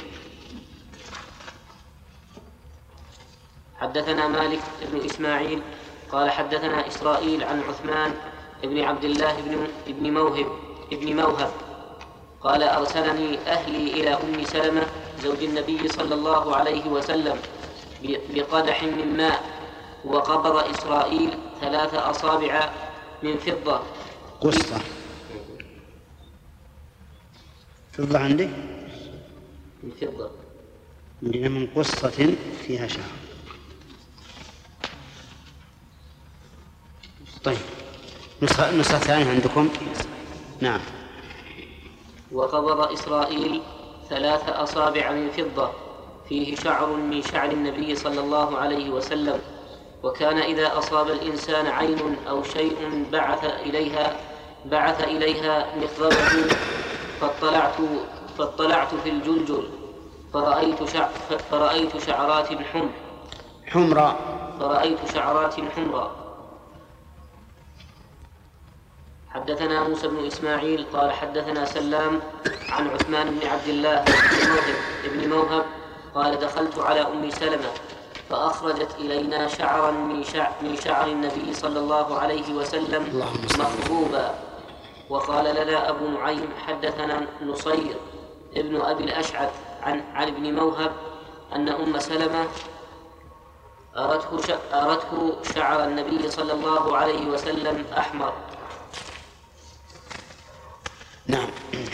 حدثنا مالك بن إسماعيل قال حدثنا إسرائيل عن عثمان بن عبد الله بن ابن موهب ابن موهب قال أرسلني أهلي إلى أم سلمة زوج النبي صلى الله عليه وسلم بقدح من ماء، وقبض إسرائيل ثلاث أصابع من فضة قصة. فضة عندك؟ من فضة عندنا من قصة فيها شعر. طيب نسخة نسخة ثانية عندكم؟ نعم. وقبض إسرائيل ثلاث أصابع من فضة فيه شعر من شعر النبي صلى الله عليه وسلم، وكان إذا أصاب الإنسان عين أو شيء بعث إليها بعث إليها مخضبه فاطلعت فاطلعت في الجلجل فرأيت شع فرأيت شعرات حمر حمراء فرأيت شعرات حمراء. حدثنا موسى بن إسماعيل قال حدثنا سلام عن عثمان بن عبد الله بن موهب قال دخلت على أم سلمة فأخرجت إلينا شعرا من شعر, من شعر النبي صلى الله عليه وسلم مخضوبا. وقال لنا أبو نعيم حدثنا نصير ابن أبي الأشعث عن, عن ابن موهب أن أم سلمة أردته, أردته شعر النبي صلى الله عليه وسلم أحمر. نعم.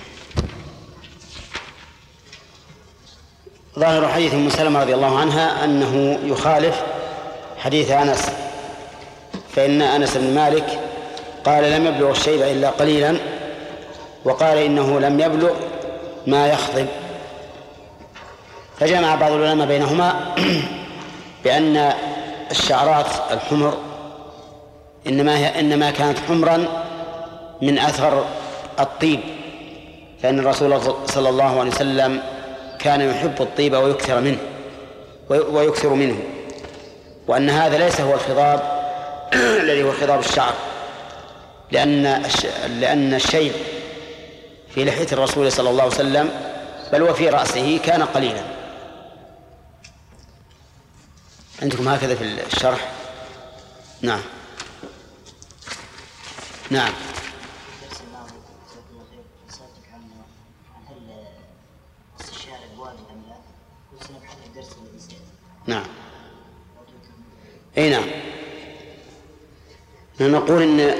ظاهر حديث أم سلمة رضي الله عنها أنه يخالف حديث أنس، فإن أنس بن مالك قال لم يبلغ الشيب إلا قليلا، وقال إنه لم يبلغ ما يخضب. فجمع بعض العلماء بينهما بأن الشعرات الحمر إنما هي إنما كانت حمرا من أثر الطيب، فإن الرسول صلى الله عليه وسلم كان يحب الطيب ويكثر منه ويكثر منه وأن هذا ليس هو الخضاب الذي هو خضاب الشعر، لأن لأن الشيب في لحية الرسول صلى الله عليه وسلم بل وفي رأسه كان قليلا. عندكم هكذا في الشرح؟ نعم نعم. نعم اي نعم. نقول ان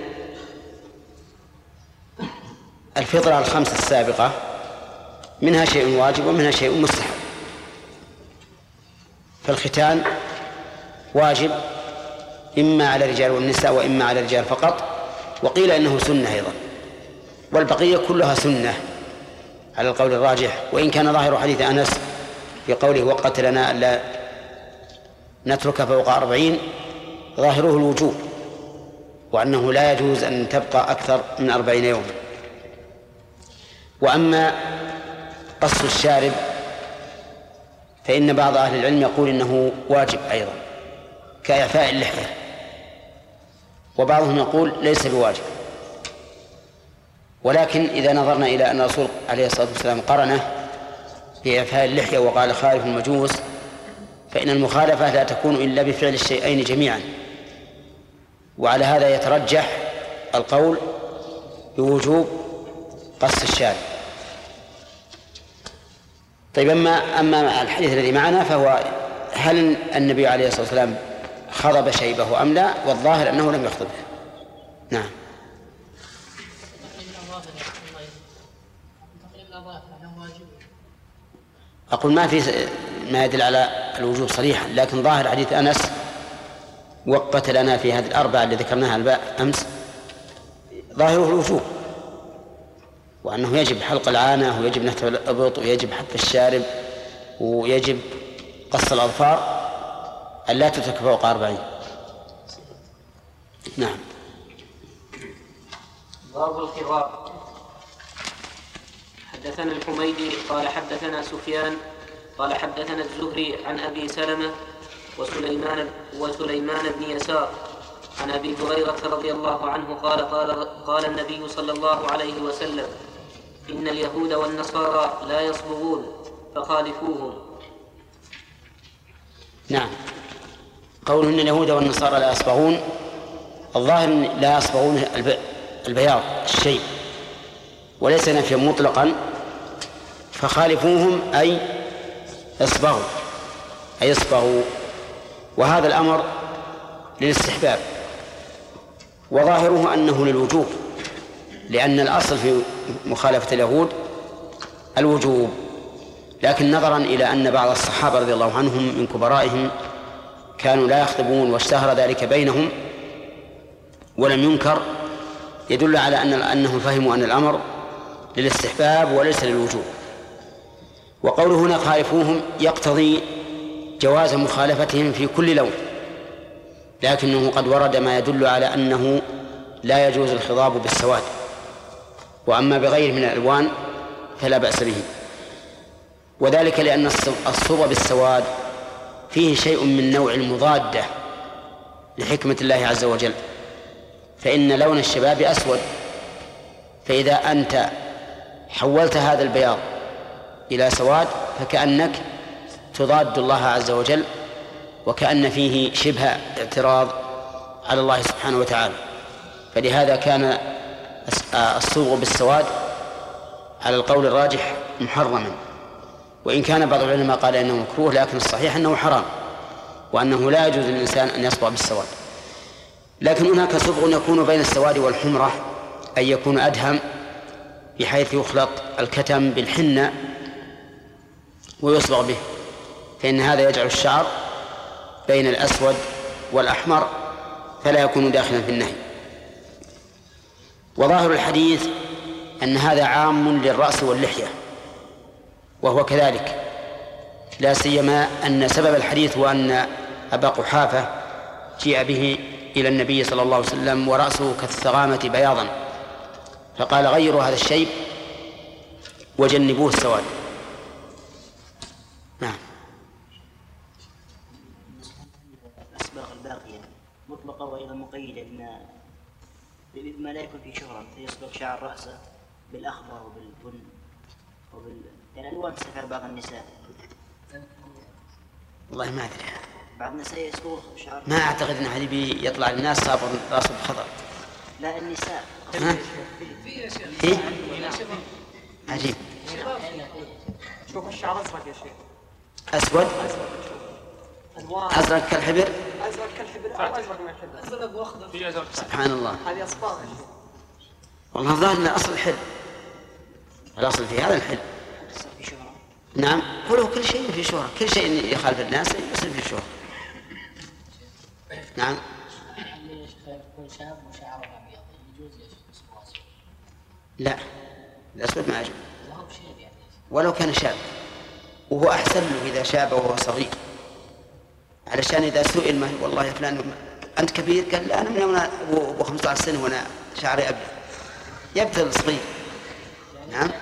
الفطرة الخمسة السابقة منها شيء واجب ومنها شيء مستحب. فالختان واجب إما على الرجال والنساء وإما على الرجال فقط، وقيل إنه سنة أيضا، والبقية كلها سنة على القول الراجح، وإن كان ظاهر حديث أنس في قوله وقت لنا ألا نترك فوق أربعين ظاهره الوجوب، وأنه لا يجوز أن تبقى أكثر من أربعين يوما. وأما قص الشارب فإن بعض أهل العلم يقول إنه واجب أيضا كإعفاء اللحية، وبعضهم يقول ليس بواجب. ولكن إذا نظرنا إلى أن الرسول عليه الصلاة والسلام قرنه بإعفاء اللحية وقال خالف المجوس، فإن المخالفة لا تكون إلا بفعل الشيئين جميعا، وعلى هذا يترجح القول بوجوب قص الشارب. طيب أما أما الحديث الذي معنا فهو هل النبي عليه الصلاة والسلام خضب شيبه أم لا؟ والظاهر أنه لم يخضبه. نعم. أقول ما في ما يدل على الوجوب صريحا، لكن ظاهر حديث أنس وقت لنا في هذه الأربعة اللي ذكرناها الباء أمس ظاهره الوجوب، وأنه يجب حلق العانة ويجب نتف الإبط ويجب حف الشارب ويجب قص الأظفار أن لا تترك فوق أربعين. نعم. باب الخضاب. حدثنا الحميدي قال حدثنا سفيان قال حدثنا الزهري عن أبي سلمة وسليمان وسليمان بن يسار عن أبي هريرة رضي الله عنه قال قال قال النبي صلى الله عليه وسلم إن اليهود والنصارى لا يصبغون فخالفوهم. نعم. قول إن اليهود والنصارى لا يصبغون، الظاهر لا يصبغون البياض الشيء وليس نفيا مطلقا، فخالفوهم أي اصبغوا أي اصبغوا، وهذا الأمر للاستحباب، وظاهره أنه للوجوب، لأن الأصل في مخالفة اليهود الوجوب. لكن نظرا إلى أن بعض الصحابة رضي الله عنهم من كبرائهم كانوا لا يخطبون واشتهر ذلك بينهم ولم ينكر، يدل على أن أنهم فهموا أن الأمر للاستحباب وليس للوجوب. وقوله هنا خالفوهم يقتضي جواز مخالفتهم في كل لون، لكنه قد ورد ما يدل على أنه لا يجوز الخضاب بالسواد، وأما بغيره من الألوان فلا بأس به، وذلك لأن الصوب بالسواد فيه شيء من نوع المضادة لحكمة الله عز وجل، فإن لون الشباب أسود، فإذا أنت حولت هذا البياض إلى سواد فكأنك تضاد الله عز وجل، وكأن فيه شبه اعتراض على الله سبحانه وتعالى. فلهذا كان الصبغ بالسواد على القول الراجح محرما، وإن كان بعض العلماء قال إنه مكروه، لكن الصحيح أنه حرام، وأنه لا يجوز للإنسان أن يصبغ بالسواد. لكن هناك صبغ يكون بين السواد والحمرة، أي يكون أدهم بحيث يخلط الكتم بالحنة ويصبغ به، فإن هذا يجعل الشعر بين الأسود والأحمر فلا يكون داخلا في النهي. وظاهر الحديث أن هذا عام للرأس واللحية، وهو كذلك، لا سيما أن سبب الحديث هو أن أبا قحافة جيء به إلى النبي صلى الله عليه وسلم ورأسه كالثغامة بياضا، فقال غيروا هذا الشيء وجنبوه السواد. نعم. الأسباغ الباقية مطلقة وأيضا مقيدة بما لا يكون في شهرة، فيصبغ شعر رأسه بالأخضر وبالبن وبال يعني ألوان تستفعل بعض النساء. والله ما أدري، بعض النساء يصبغ شعر، ما أعتقد أن هذه يطلع للناس صابر راسه بخضر. لا النساء ها؟ إيه؟ عجيب. شوف الشعر أزرق يا شيخ. أسود؟ أزرق كالحبر؟ أزرق كالحبر أو أزرق من الحبر. أزرق وأخضر. سبحان الله. هذه أصباغ. والله ظاهر أن أصل الحل، الأصل في هذا الحل. نعم، قولوا كل شيء في شهرة، كل شيء يخالف الناس يصير في شهرة. نعم. يكون شاب وشعره أبيض يجوز يصبغ أسود؟ لا، الأسود ما يجوز ولو كان شاب، وهو أحسن له إذا شاب وهو صغير، علشان إذا سئل ما والله يا فلان أنت كبير، قال لا أنا من يوم أبو خمسة عشر سنة وأنا شعري أبيض، يبتل صغير. نعم.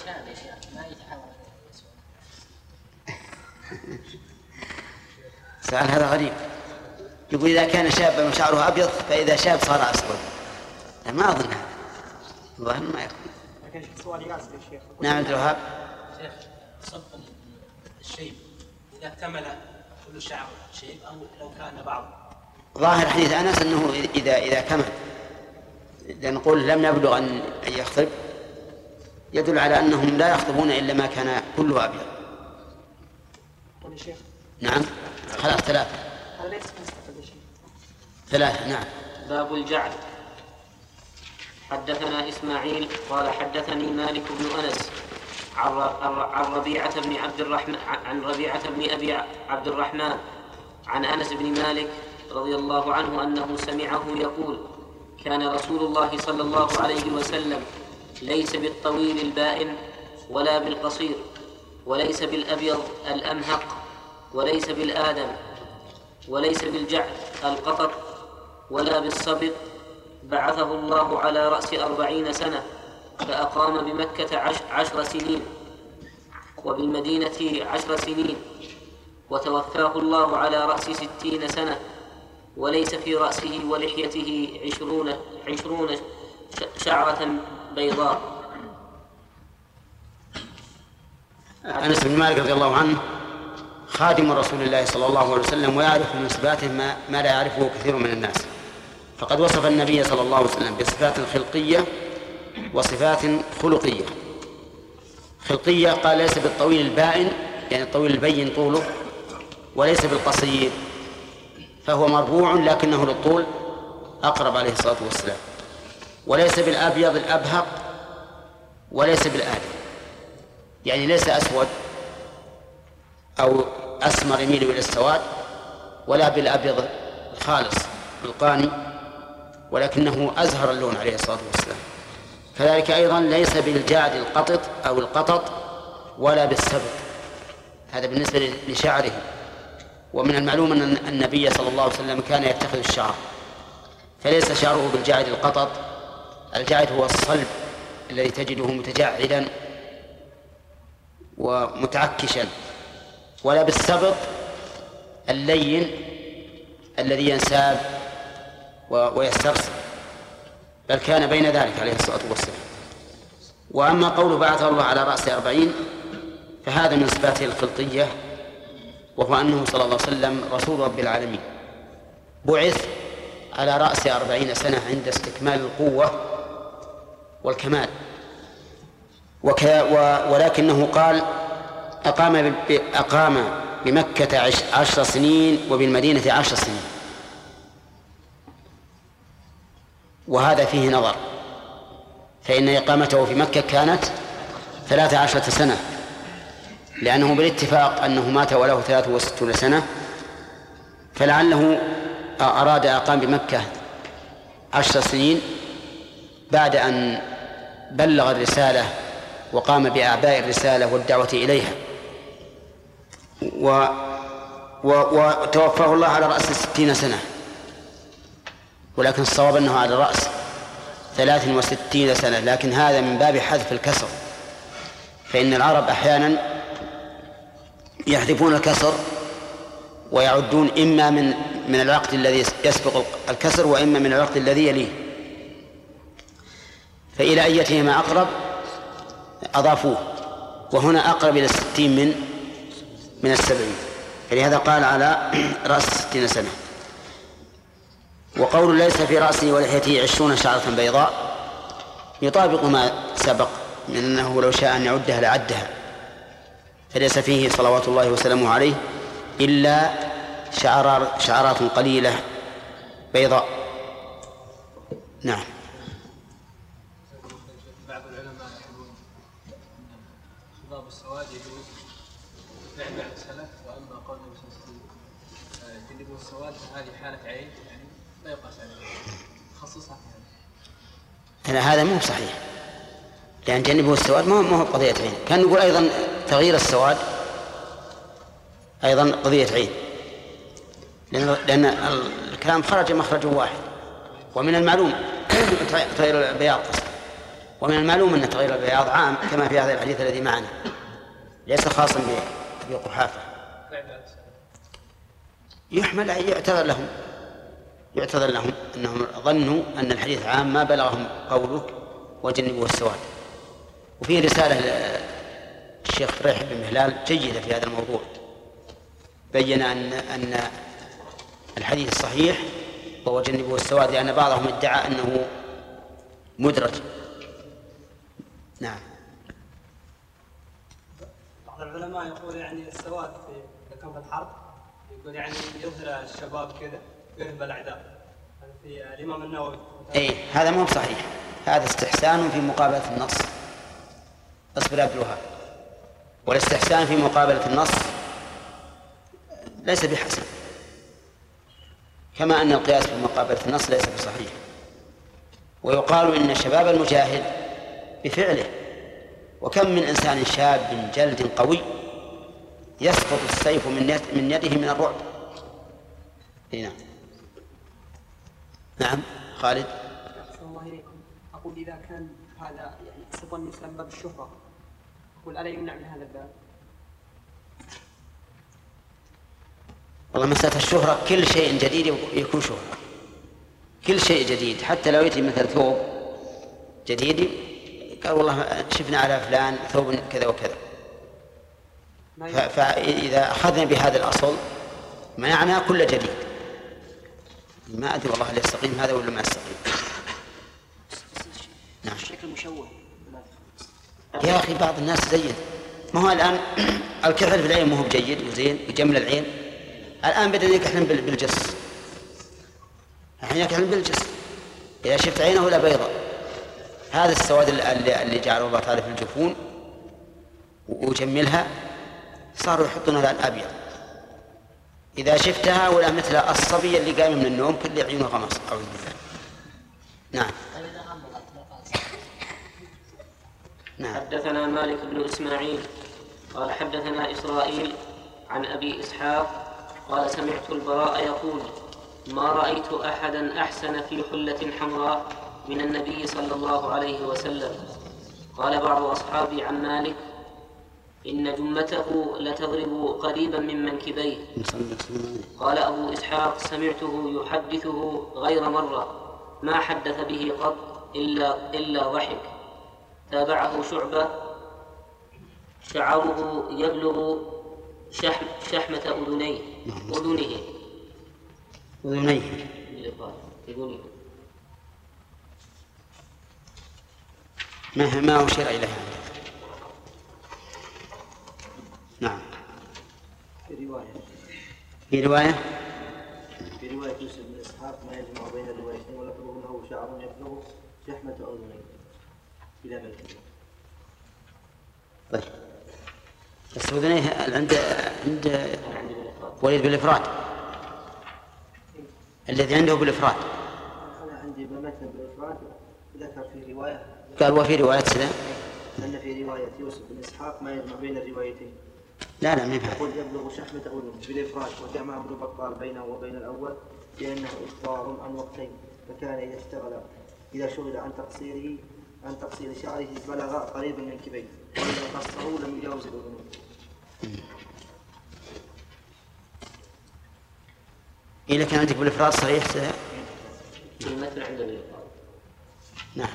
سؤال هذا غريب، يقول إذا كان شابا وشعره أبيض فإذا شاب صار أسود، ما أظن هذا، الظاهر ما يكون. نعم عبد الوهاب. شيخ صبغ الشيب إذا اكتمل كل شعر شيب أو لو كان بعض. ظاهر حديث أنس أنه إذا إذا كمل، لنقول لم يبلغ أن يخطب، يدل على أنهم لا يخطبون إلا ما كان كله أبيض. نعم. خلاص ثلاثة. ثلاثة. نعم. باب الجعل. حدثنا إسماعيل قال حدثني مالك بن أنس عن ربيعة بن عبد الرحمن عن ربيعة بن أبي عبد الرحمن عن أنس بن مالك رضي الله عنه أنه سمعه يقول: كان رسول الله صلى الله عليه وسلم ليس بالطويل البائن ولا بالقصير، وليس بالأبيض الأمهق، وليس بالآدم، وليس بالجعد القطط، ولا بالصبغ، بعثه الله على رأس أربعين سنة، فأقام بمكة عشر سنين وبالمدينة عشر سنين، وتوفاه الله على رأس ستين سنة، وليس في رأسه ولحيته عشرون, عشرون شعرة بيضاء. أنس بن مالك رضي الله عنه خادم رسول الله صلى الله عليه وسلم، ويعرف من صفاته ما, ما لا يعرفه كثير من الناس، فقد وصف النبي صلى الله عليه وسلم بصفات خلقية وصفات خلقية. خلقية قال ليس بالطويل البائن، يعني الطويل البين طوله، وليس بالقصير فهو مربوع لكنه للطول أقرب عليه الصلاة والسلام، وليس بالأبيض الأبهق، وليس بالآدم، يعني ليس أسود أو أسمر يميل إلى السواد، ولا بالأبيض الخالص القاني، ولكنه أزهر اللون عليه الصلاة والسلام. كذلك أيضا ليس بالجعد القطط أو القطط، ولا بالسبط، هذا بالنسبة لشعره، ومن المعلوم أن النبي صلى الله عليه وسلم كان يتخذ الشعر، فليس شعره بالجعد القطط. الجعد هو الصلب الذي تجده متجعدا ومتعكشا، ولا بالسبط اللين الذي ينساب ويسترسل، بل كان بين ذلك عليه الصلاة والسلام. وأما قول بعثه الله على رأس أربعين فهذا من صفاته الخلقية، وهو أنه صلى الله عليه وسلم رسول رب العالمين، بعث على رأس أربعين سنة عند استكمال القوة والكمال. وك ولكنه قال أقام, أقام بمكة عشر سنين وبالمدينة عشر سنين، وهذا فيه نظر، فإن إقامته في مكة كانت ثلاث عشرة سنة، لأنه بالاتفاق أنه مات وله ثلاث وستون سنة، فلعله أراد أقام بمكة عشر سنين بعد أن بلغ الرسالة وقام بأعباء الرسالة والدعوة إليها، و... و... وتوفاه الله على رأس ستين سنة، ولكن الصواب أنه على رأس ثلاث وستين سنة، لكن هذا من باب حذف الكسر، فإن العرب أحيانا يحذفون الكسر ويعدون إما من من العقد الذي يسبق الكسر وإما من العقد الذي يليه، فإلى أيتهما أقرب أضافوه، وهنا أقرب إلى الستين من من السبعين، فلهذا قال على رأس ستين سنة. وقول ليس في رأسه ولحيته عشرون شعرة بيضاء يطابق ما سبق من أنه لو شاء أن يعدها لعدها، فليس فيه صلوات الله وسلامه عليه إلا شعرار شعرات قليلة بيضاء. نعم. بعض العلماء يقولون أن خضاب السواد يجوز فعل بعد السلف، وأما قول النبي صلى الله عليه وسلم جنبوا السواد فهذه حالة عين يعني لا يقاس عليه، خصصها في هذا. هذا مو صحيح، لأن جنبوا السواد ما هو قضية عين. كان نقول أيضا تغيير السواد أيضا قضية عين، لأن, لأن الكلام خرج مخرجه واحد، ومن المعلوم تغيير البياض، ومن المعلوم أن تغيير البياض عام كما في هذا الحديث الذي معنا، ليس خاصا بقحافة. يحمل يعتذر لهم يعتذر لهم أنهم ظنوا أن الحديث عام ما بلغهم قوله وجنبوا السواد. وفي رسالة الشيخ فريح بن مهلال جيدة في هذا الموضوع، بين أن أن الحديث صحيح وهو جنبوا السواد، لأن بعضهم ادعى أنه مدرج. نعم. بعض العلماء يقول يعني السواد في إذا كان في الحرب يقول يعني يظهر الشباب كذا يذهب الأعداء، في الإمام النووي. أي هذا مو صحيح، هذا استحسان في مقابلة النص. اصبر عبد الوهاب. والاستحسان في مقابلة النص ليس بحسن، كما أن القياس في مقابلة النص ليس بصحيح. ويقال إن شباب المجاهد بفعله، وكم من إنسان شاب جلد قوي يسقط السيف من من يده من الرعب. هنا. نعم خالد. أحسن الله إليكم. أقول إذا كان هذا يعني صفة الإسلام باب الشهرة، أقول ألا يمنع من هذا الباب؟ والله مسألة الشهرة كل شيء جديد يكون شهرة، كل شيء جديد، حتى لو يأتي مثل ثوب جديد قال والله شفنا على فلان ثوب كذا وكذا، فإذا أخذنا بهذا الأصل منعنا كل جديد. ما أدري والله هل يستقيم هذا ولا ما يستقيم. نعم. الشكل مشوه يا أخي بعض الناس زين، ما هو الآن الكحل في العين ما هو بجيد وزين يجمل العين، الآن بدأ يكحلن بالجس، الحين يكحلن بالجس، إذا شفت عينه لا بيضاء. هذا السواد اللي, اللي جعله الله تعالى في الجفون ويجملها صاروا يحطون لها الأبيض، إذا شفتها ولا مثل الصبي اللي قام من النوم كل عيونه غمص. أعوذ بالله. نعم. نعم. حدثنا مالك بن إسماعيل قال حدثنا إسرائيل عن أبي إسحاق قال سمعت البراء يقول ما رأيت أحدا أحسن في حلة حمراء من النبي صلى الله عليه وسلم. قال بعض أصحابي عن مالك إن جمته لتضرب قريبا من منكبيه. قال أبو إسحاق سمعته يحدثه غير مرة ما حدث به قط إلا, إلا ضحك. تابعه شعبة شعره يبلغ شحم شحمة أذنيه أذنه أذنيه أذنه ما ما أشير إليها. نعم. في رواية في رواية في رواية يوسف بن إسحاق ما يجمع بين الروايتين ولفظه له شعر يبلغ شحمة أذنيه إلى ملكه. طيب بس أذنيه عند عند وليد بالإفراد الذي عنده بالإفراد. أنا عندي بمثل بالإفراد ذكر في رواية قال وفي رواية سلام أن في رواية يوسف بن إسحاق ما يجمع بين الروايتين. لا لا ما يفهم. يقول يبلغ شحمة أذنه بالإفراد وجمع ابن بطال بينه وبين الأول لأنه إخبار عن وقتين فكان إذا اشتغل إذا شغل عن تقصيره عن تقصير شعره بلغ قريبا من كبيه وإذا قصه لم يجاوز الأذنين. إذا كان عندك بالإفراد صحيح المثل عند الإفراد. نعم.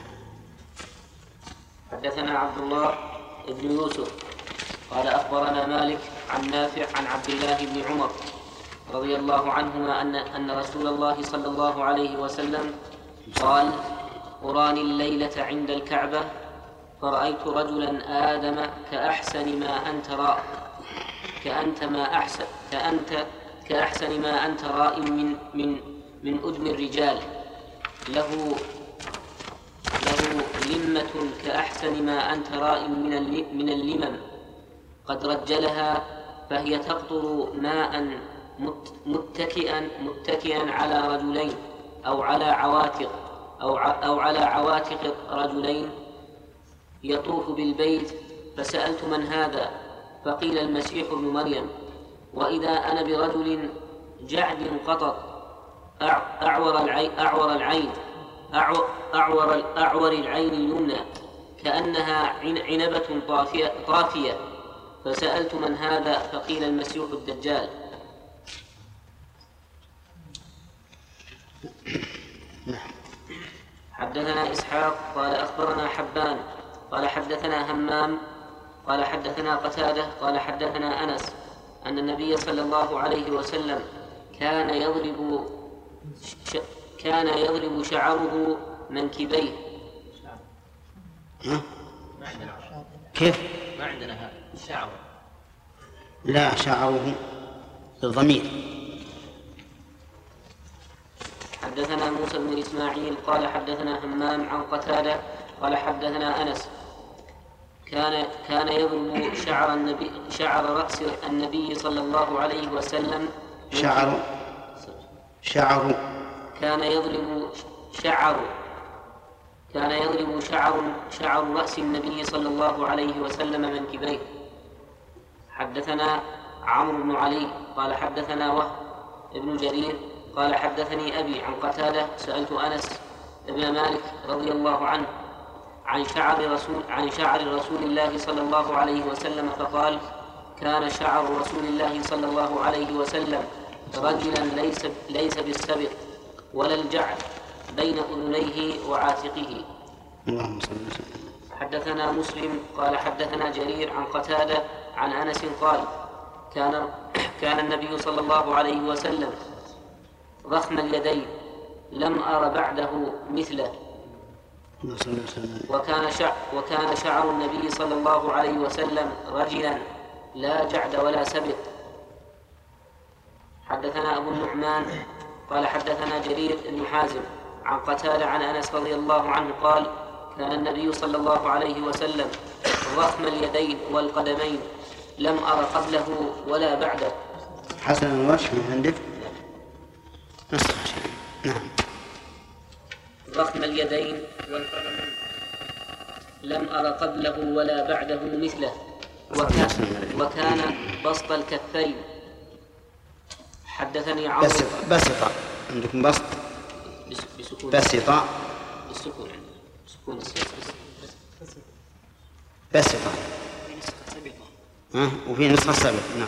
حدثنا عبد الله بن يوسف قال أخبرنا مالك عن نافع عن عبد الله بن عمر رضي الله عنهما أن أن رسول الله صلى الله عليه وسلم قال أراني الليلة عند الكعبة فرأيت رجلا آدم كأحسن ما أنت راء كأنت ما أحسن كأنت كأحسن ما أنت راء من من من أدم الرجال له له لمة كأحسن ما أنت راء من من اللمم قد رجلها فهي تقطر ماء متكئا متكئا على رجلين أو على عواتق أو أو على عواتق رجلين يطوف بالبيت. فسألت من هذا فقيل المسيح ابن مريم. وإذا أنا برجل جعد قطط أعور العين أعور العين أعور أعور العين اليمنى كأنها عنبة طافية طافية. فسألت من هذا فقيل المسيح الدجال. حدثنا إسحاق قال أخبرنا حبان قال حدثنا همام قال حدثنا قتادة قال حدثنا أنس أن النبي صلى الله عليه وسلم كان يضرب ش... كان يضرب شعره منكبيه. كيف؟ ما عندنا هذا الشعر. لا شعره بالضمير. حدثنا موسى بن إسماعيل قال حدثنا همام عن قتادة قال حدثنا أنس كان كان يضرب شعر النبي شعر رأس النبي صلى الله عليه وسلم شعر شعر كان يضرب شعر كان يضرب شعر شعر رأس النبي صلى الله عليه وسلم منكبيه. حدثنا عمرو بن علي قال حدثنا وهب ابن جرير قال حدثني أبي عن قتادة سألت أنس ابن مالك رضي الله عنه عن شعر رسول عن شعر رسول الله صلى الله عليه وسلم فقال كان شعر رسول الله صلى الله عليه وسلم رجلا ليس ليس بالسبط ولا الجعد بين أذنيه وعاتقه. حدثنا مسلم قال حدثنا جرير عن قتادة عن أنس قال كان كان النبي صلى الله عليه وسلم ضخم اليدين لم أر بعده مثله وكان شعر وكان شعر النبي صلى الله عليه وسلم رجلا لا جعد ولا سبط. حدثنا أبو النعمان قال حدثنا جرير بن حازم عن قتادة عن أنس رضي الله عنه قال كان النبي صلى الله عليه وسلم ضخم اليدين والقدمين لم أر قبله ولا بعده. حسن الوجه من عندك نعم. ضخم اليدين والقدمين لم أر قبله ولا بعده مثله وكان, وكان بسط الكفين. حدثني عمرو بسط بسط عندكم بسط بسكون بسط بالسكون سكون السين بسط في نسخة سبقة. ها وفي نسخة سابقة. نعم.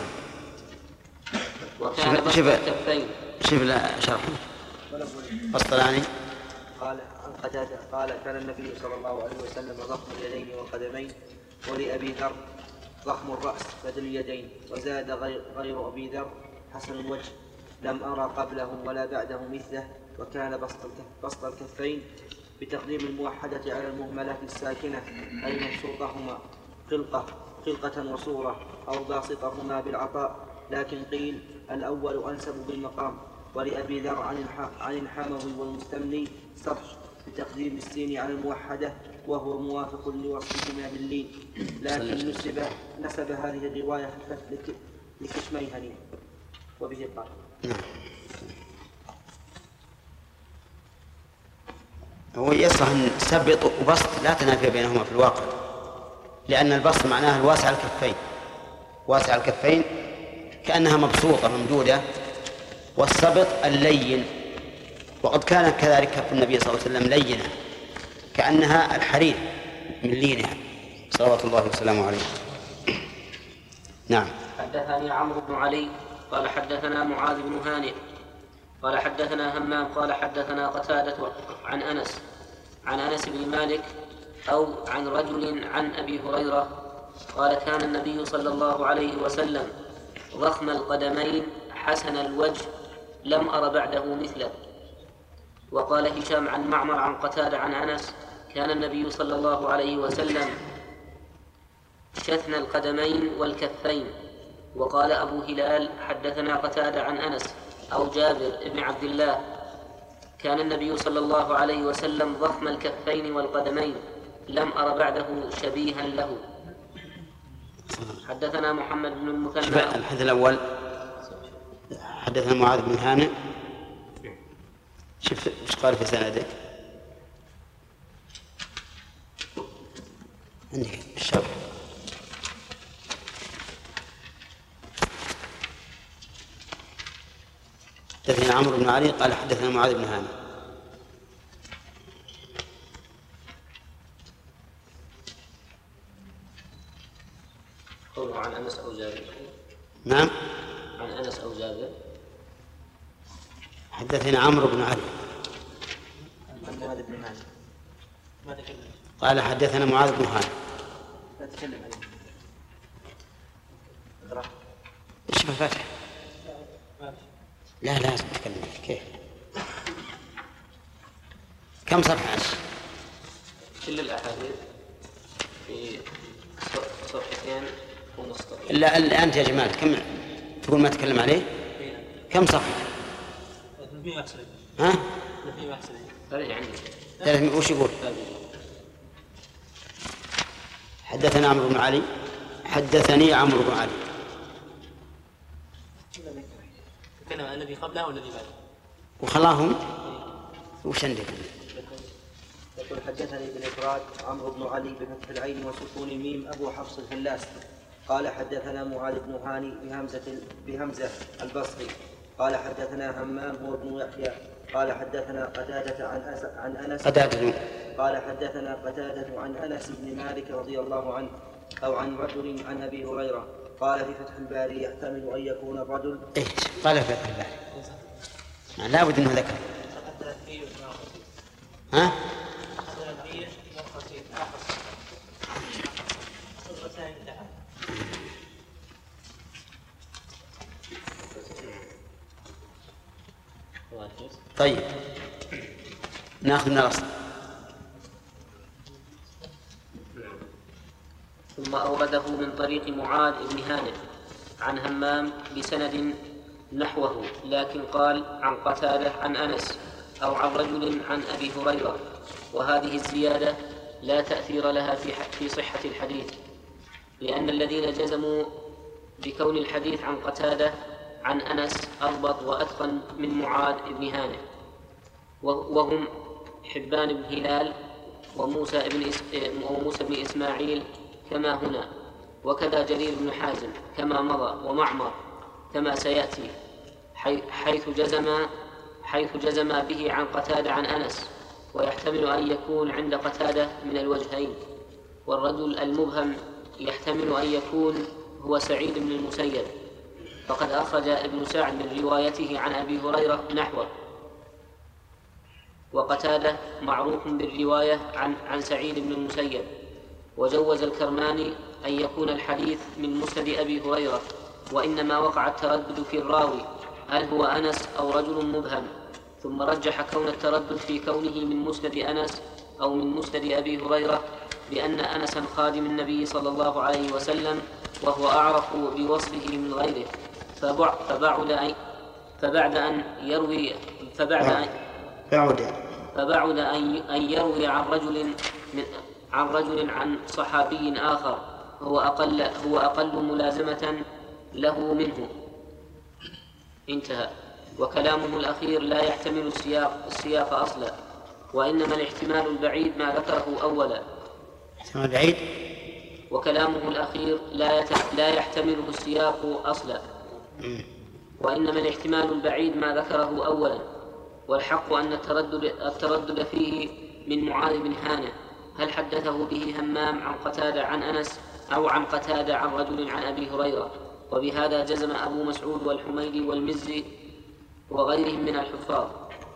وكان بسط شوف الكفين. شوف شرح الطلاني. قال عن قتادة قال كان النبي صلى الله عليه وسلم ضخم اليدين والقدمين، ولأبي ذر ضخم الرأس بدل اليدين، وزاد غير, غير أبي ذر حسن الوجه لم أرى قبله ولا بعده مثله، وكان بسط بسط الكفين بتقديم الموحدة على المهملة الساكنة أي مبسوطهما خلقة خلقة وصورة أو باسطهما بالعطاء، لكن قيل الأول أنسب بالمقام. ولأبي ذر عن عن الحموي والمستملي صفح بتقديم السين على الموحدة، وهو موافق لوصفهما باللين، لكن نسب نسب هذه الرواية لكشميهني وبه قال. هو يصح أن سبط وبسط لا تنافي بينهما في الواقع، لأن البسط معناه الواسع الكفين، واسع الكفين كأنها مبسوطة ممدودة، والسبط اللين، وقد كان كذلك كف النبي صلى الله عليه وسلم لينة كأنها الحرير من لينها صلوات الله وسلامه عليه. نعم. حدثني عمرو بن علي قال حدثنا معاذ بن هانئ قال حدثنا همام قال حدثنا قتادة عن أنس عن أنس بن مالك أو عن رجل عن أبي هريرة قال كان النبي صلى الله عليه وسلم ضخم القدمين حسن الوجه لم أر بعده مثله. وقال هشام عن معمر عن قتادة عن أنس كان النبي صلى الله عليه وسلم شثن القدمين والكفين. وقال أبو هلال حدثنا قتادة عن أنس أو جابر بن عبد الله كان النبي صلى الله عليه وسلم ضخم الكفين والقدمين لم أر بعده شبيها له. حدثنا محمد بن المثنى. الحديث الأول حدثنا معاذ بن هانئ. شوف ايش قال في سنده عندك الشرح. حدثنا عمرو بن علي قال حدثنا معاذ بن هانئ. قوله عن أنس أو جابر. نعم. عن أنس أو جابر. حدثنا عمرو بن علي قال حدثنا معاذ بن هانئ. لا تكلم عليه. ايش بالفتح؟ لا لازم تتكلم. كيف؟ كم صفحة؟ كل الأحاديث في صفحتين ونص. لا الآن يا جمال كم تقول ما تكلم عليه؟ كم صفحة؟ ها؟ عندي. وش يقول؟ حدثنا عمرو بن علي حدثني عمرو بن علي. تكلم عن الذي قبله والذي بعده. وخلاهم وش عندك؟ يقول حدثني بالإفراد عمرو بن علي بفتح العين وسكون الميم أبو حفص الفلاس قال حدثنا معاذ بن هاني بهمزة بهمزة البصري قال حدثنا همام هو ابن يحيى قال حدثنا قتادة عن أس عن أنس قتادة قال حدثنا قتادة عن أنس بن مالك رضي الله عنه أو عن رجل عن أبي هريرة قال في فتح الباري يحتمل أن يكون الرجل. إيش قال في فتح الباري؟ لا بد أنه ذكر. ها؟ طيب ناخذ من الأصل. ثم أورده من طريق معاذ بن هانئ عن همام بسند نحوه، لكن قال عن قتادة عن أنس أو عن رجل عن أبي هريرة، وهذه الزيادة لا تأثير لها في في صحة الحديث، لأن الذين جزموا بكون الحديث عن قتادة عن أنس أضبط وأتقن من معاذ بن هانئ، وهم حبان بن هلال وموسى بن وموسى بن إسماعيل كما هنا، وكذا جرير بن حازم كما مضى، ومعمر كما سيأتي. حيث جزم حيث جزم به عن قتادة عن أنس، ويحتمل أن يكون عند قتادة من الوجهين. والرجل المبهم يحتمل أن يكون هو سعيد بن المسيب، فقد أخرج ابن سعد من روايته عن أبي هريرة نحوه. وقتادة معروف بالرواية عن, عن سعيد بن المسيب. وجوز الكرماني أن يكون الحديث من مسند أبي هريرة، وإنما وقع التردد في الراوي هل هو أنس أو رجل مبهم، ثم رجح كون التردد في كونه من مسند أنس أو من مسند أبي هريرة بأن أنسا خادم النبي صلى الله عليه وسلم، وهو أعرف بوصفه من غيره، فبعد أن فبعد أن يروي فبعد أن فبعد أن يروي عن رجل من عن رجل عن صحابي آخر هو أقل هو أقل ملازمة له منه. انتهى. وكلامه الأخير لا يحتمل السياق, السياق أصلا، وإنما الاحتمال البعيد ما ذكره أولا. احتمال بعيد. وكلامه الأخير لا, يت... لا يحتمله السياق أصلا، وإنما الاحتمال البعيد ما ذكره أولا. والحق أن التردد, التردد فيه من معاذ بن هانئ هل حدثه به همام عن قتادة عن أنس أو عن قتادة عن رجل عن أبي هريرة. وبهذا جزم أبو مسعود والحميدي والمزي وغيرهم من الحفاظ.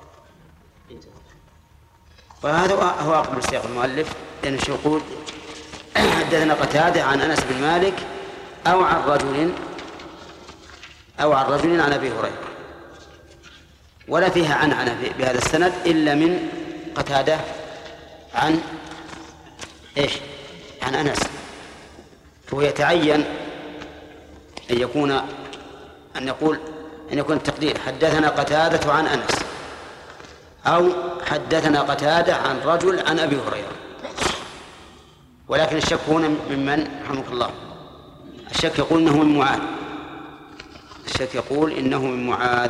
وهذا هو أقرب سياق المؤلف، لأنه يقول حدثنا قتادة عن أنس بن مالك أو عن رجل أو عن رجل عن أبي هريرة، ولا فيها عن عن بهذا السند إلا من قتادة عن إيش؟ عن أنس. فهو يتعين أن يكون أن يقول أن يكون التقدير حدثنا قتادة عن أنس أو حدثنا قتادة عن رجل عن أبي هريرة. ولكن الشك هنا ممن رحمك الله؟ الشك يقول إنه من معاذ الشك يقول إنه من معاذ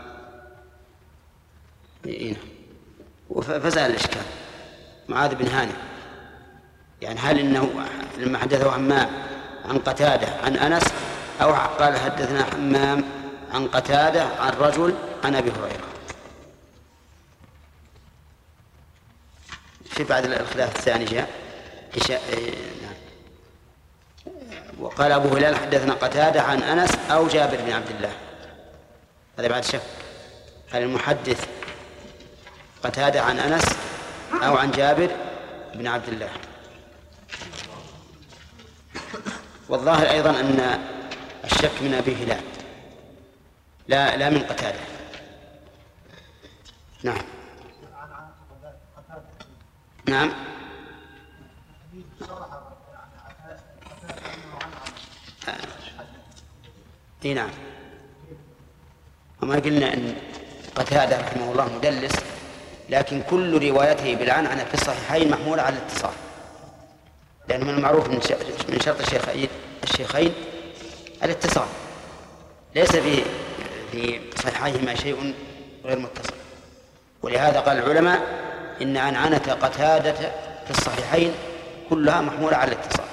فزال الإشكال. معاذ بن هانئ، يعني هل إنه لما حدثه حمام عن قتادة عن أنس أو قال حدثنا حمام عن قتادة عن رجل عن أبي هريرة؟ في بعد الخلاف الثاني جاء وقال أبو هلال حدثنا قتادة عن أنس أو جابر بن عبد الله. هذا بعد شك، هل المحدث قتادة عن أنس أو عن جابر بن عبد الله؟ والظاهر أيضا أن الشك من أبي هلال لا لا من قتادة. نعم نعم اي نعم. وما قلنا ان قتادة رحمه الله مدلس، لكن كل روايته بالعنعنة في الصحيحين محمولة على الاتصال، لأن من المعروف من شرط الشيخين الشيخين الاتصال، ليس في في صحيحيهما شيء غير متصل. ولهذا قال العلماء إن عنعنة قتادة في الصحيحين كلها محمولة على الاتصال.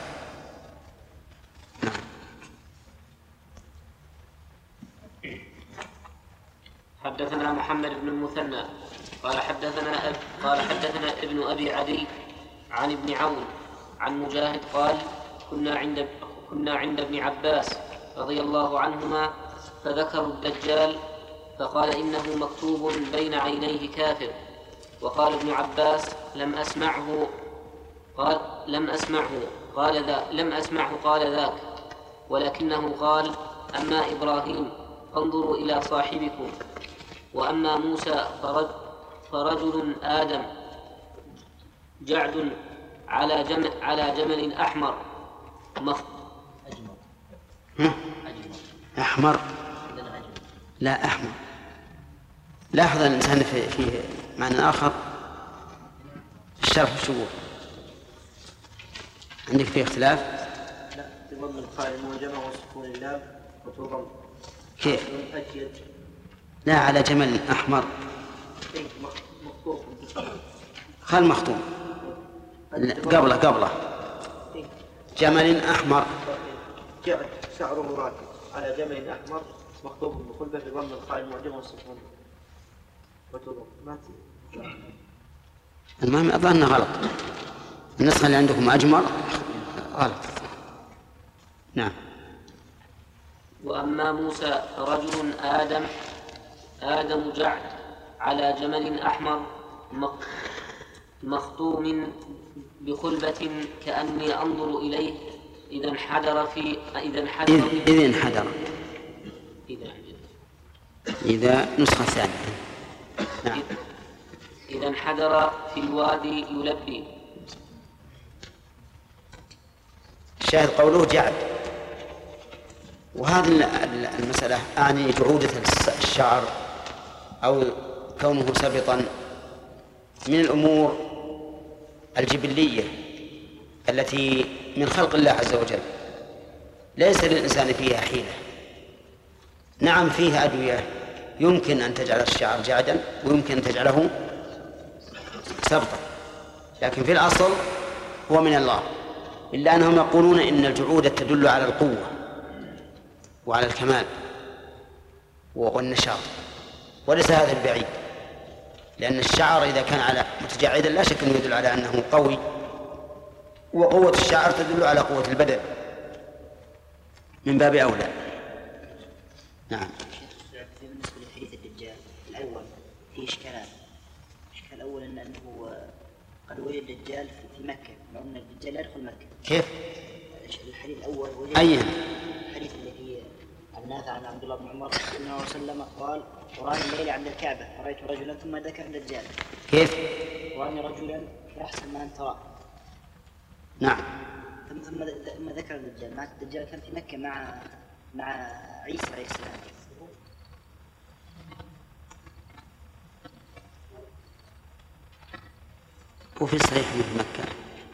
حدثنا محمد بن المثنى قال حدثنا أب قال حدثنا ابن أبي عدي عن ابن عون عن مجاهد قال كنا عند كنا عند ابن عباس رضي الله عنهما فذكروا الدجال فقال إنه مكتوب بين عينيه كافر. وقال ابن عباس لم أسمعه قال لم أسمعه قال ذا لم أسمعه قال ذاك، ولكنه قال أما إبراهيم فانظروا إلى صاحبكم، وأما موسى فرجل آدم جعد على جمل, على جمل أحمر مف... أحمر لا أحمر. لاحظ الإنسان في, في معنى آخر الشرح الشبوه عندك فيه اختلاف. لا تضم القاء المعجمة وسكون اللام وتضم كيف؟ أجيد. لا على جمل أحمر خل مخطوم قبله قبله جمل أحمر جعد شعره راكب على جمل أحمر مخطوب بخلبة في ضمن الخائن معجمة والسكون وتضم ما المهم أظن غلط. النسخة اللي عندكم أجمر غلط. نعم. وأما موسى رجل آدم آدم جعد على جمل أحمر مخطوم بخلبة كأني أنظر إليه إذا انحدر في إذا انحدر إذ إذا انحدر إذا إذا نسخة ثانية. نعم. إذا انحدر في الوادي يلبي. الشاهد قوله جعد. وهذه المسألة أعني جعودة الشعر أو كونه سبطا من الأمور الجبلية التي من خلق الله عز وجل، ليس للإنسان فيها حيلة. نعم فيها أدوية يمكن أن تجعل الشعر جعدا ويمكن أن تجعله سبطا، لكن في الأصل هو من الله، إلا أنهم يقولون إن الجعودة تدل على القوة وعلى الكمال والنشاط، وليس هذا البعيد، لأن الشعر إذا كان على متجعدا لا شك أنه يدل على أنه قوي، وقوة الشعر تدل على قوة البدن من باب أولى. نعم. بالنسبة لحديث الدجال الأول في إشكالات. الإشكال الأول أن أنه قد وجد الدجال في مكة، مع أن الدجال لا يدخل مكة. كيف؟ الحديث الأول وجد أي الحديث اللي فيه عن نافع عن عبد الله بن عمر صلى الله عليه وسلم قال: وراني الليلة عند الكعبة فرأيت رجلا ثم ذكر الدجال. كيف؟ وراني رجلا في أحسن ما أنت تراه. نعم. ثم ثم ذكر الدجال. مع الدجال كان في مكة مع مع عيسى عليه السلام. وفي صريح من مكة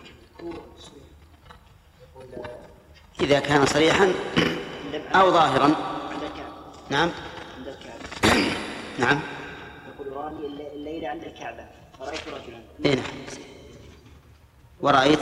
إذا كان صريحا أو ظاهرا. نعم. عند الكعبة. نعم. يقول: وراني الليلة عند الكعبة فرأيت رجلا. نعم. ورأيت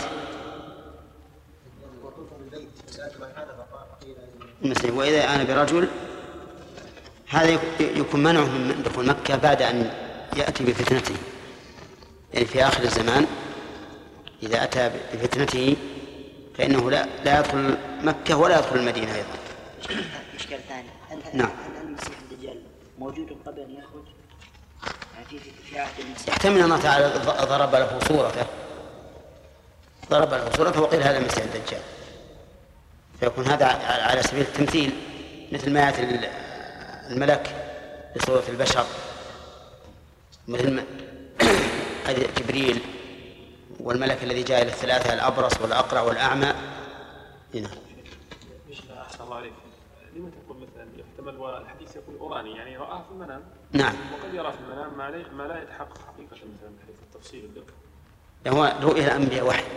المسيح. وإذا أنا برجل هذا يكون منعه من دخول مكة بعد أن يأتي بفتنته، يعني في آخر الزمان إذا أتى بفتنته فإنه لا لا يدخل مكة ولا يدخل المدينة أيضا. إشكال ثاني. نعم. هل المسيح الدجال موجود قبل أن يخرج؟ يعني في في عهد المسيح. احتمل الله تعالى ضرب له صورته ضرب له صورته وقيل هذا المسيح الدجال، فيكون هذا على سبيل التمثيل، مثل ما يأتي الملك بصورة البشر، مثل ما جبريل والملك الذي جاء إلى الثلاثة الأبرص والأقرع والأعمى. هنا. أحسن الله عليك. لما تقول مثلا يحتمل والحديث يقول أراني، يعني رآه في المنام. نعم. وقد يرى في المنام ما لا ما لا يتحقق حقيقة مثلا بحيث التفصيل الدقيق. هو رؤيا الأنبياء وحي،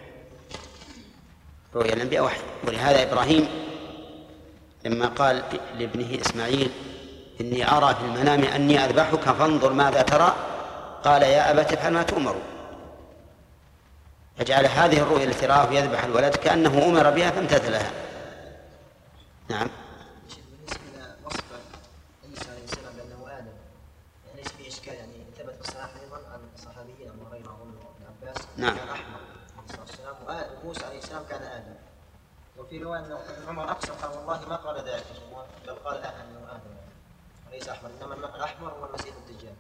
رؤيا الأنبياء وحي. ولهذا إبراهيم لما قال لابنه إسماعيل: إني أرى في المنام أني أذبحك فانظر ماذا ترى، قال: يا أبت افعل ما تؤمر. فجعل هذه الرؤيا التي رآه يذبح الولد كأنه أمر بها فامتثل لها. نعم. بالنسبة لوصف عيسى عليه السلام بأنه آدم، يعني ليس في إشكال، يعني ثبت في الصحيح أيضا عن صحابيين أبو هريرة وابن عباس نعم. كان أحمر عليه الصلاة والسلام، وموسى عليه السلام كان آدم. وفي رواية أن عمر أقسم قال: والله ما قال ذلك، بل قال لا أنه آدم وليس أحمر، إنما الأحمر هو المسيح الدجال.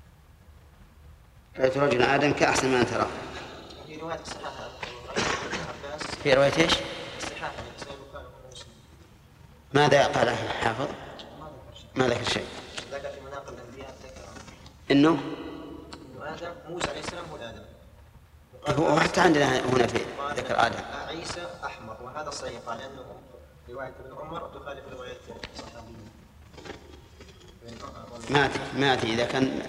رأيت رجل آدم كأحسن ما ترى. في رواية الصحاحة عباس. في رواية إيش؟ الصحاحة في صحيح البخاري ومسلم. ماذا قال الحافظ؟ ما ذكر شيء. ذكر في مناقب الأنبياء ذكر إنه إنه آدم، موسى عليه السلام هو آدم. هو حتى عندنا هنا في ذكر آدم. عيسى أحمر، وهذا صحيح، قال أنه رواية ابن عمر تخالف رواية الصحابيين. ما أتي ما أتي إذا كان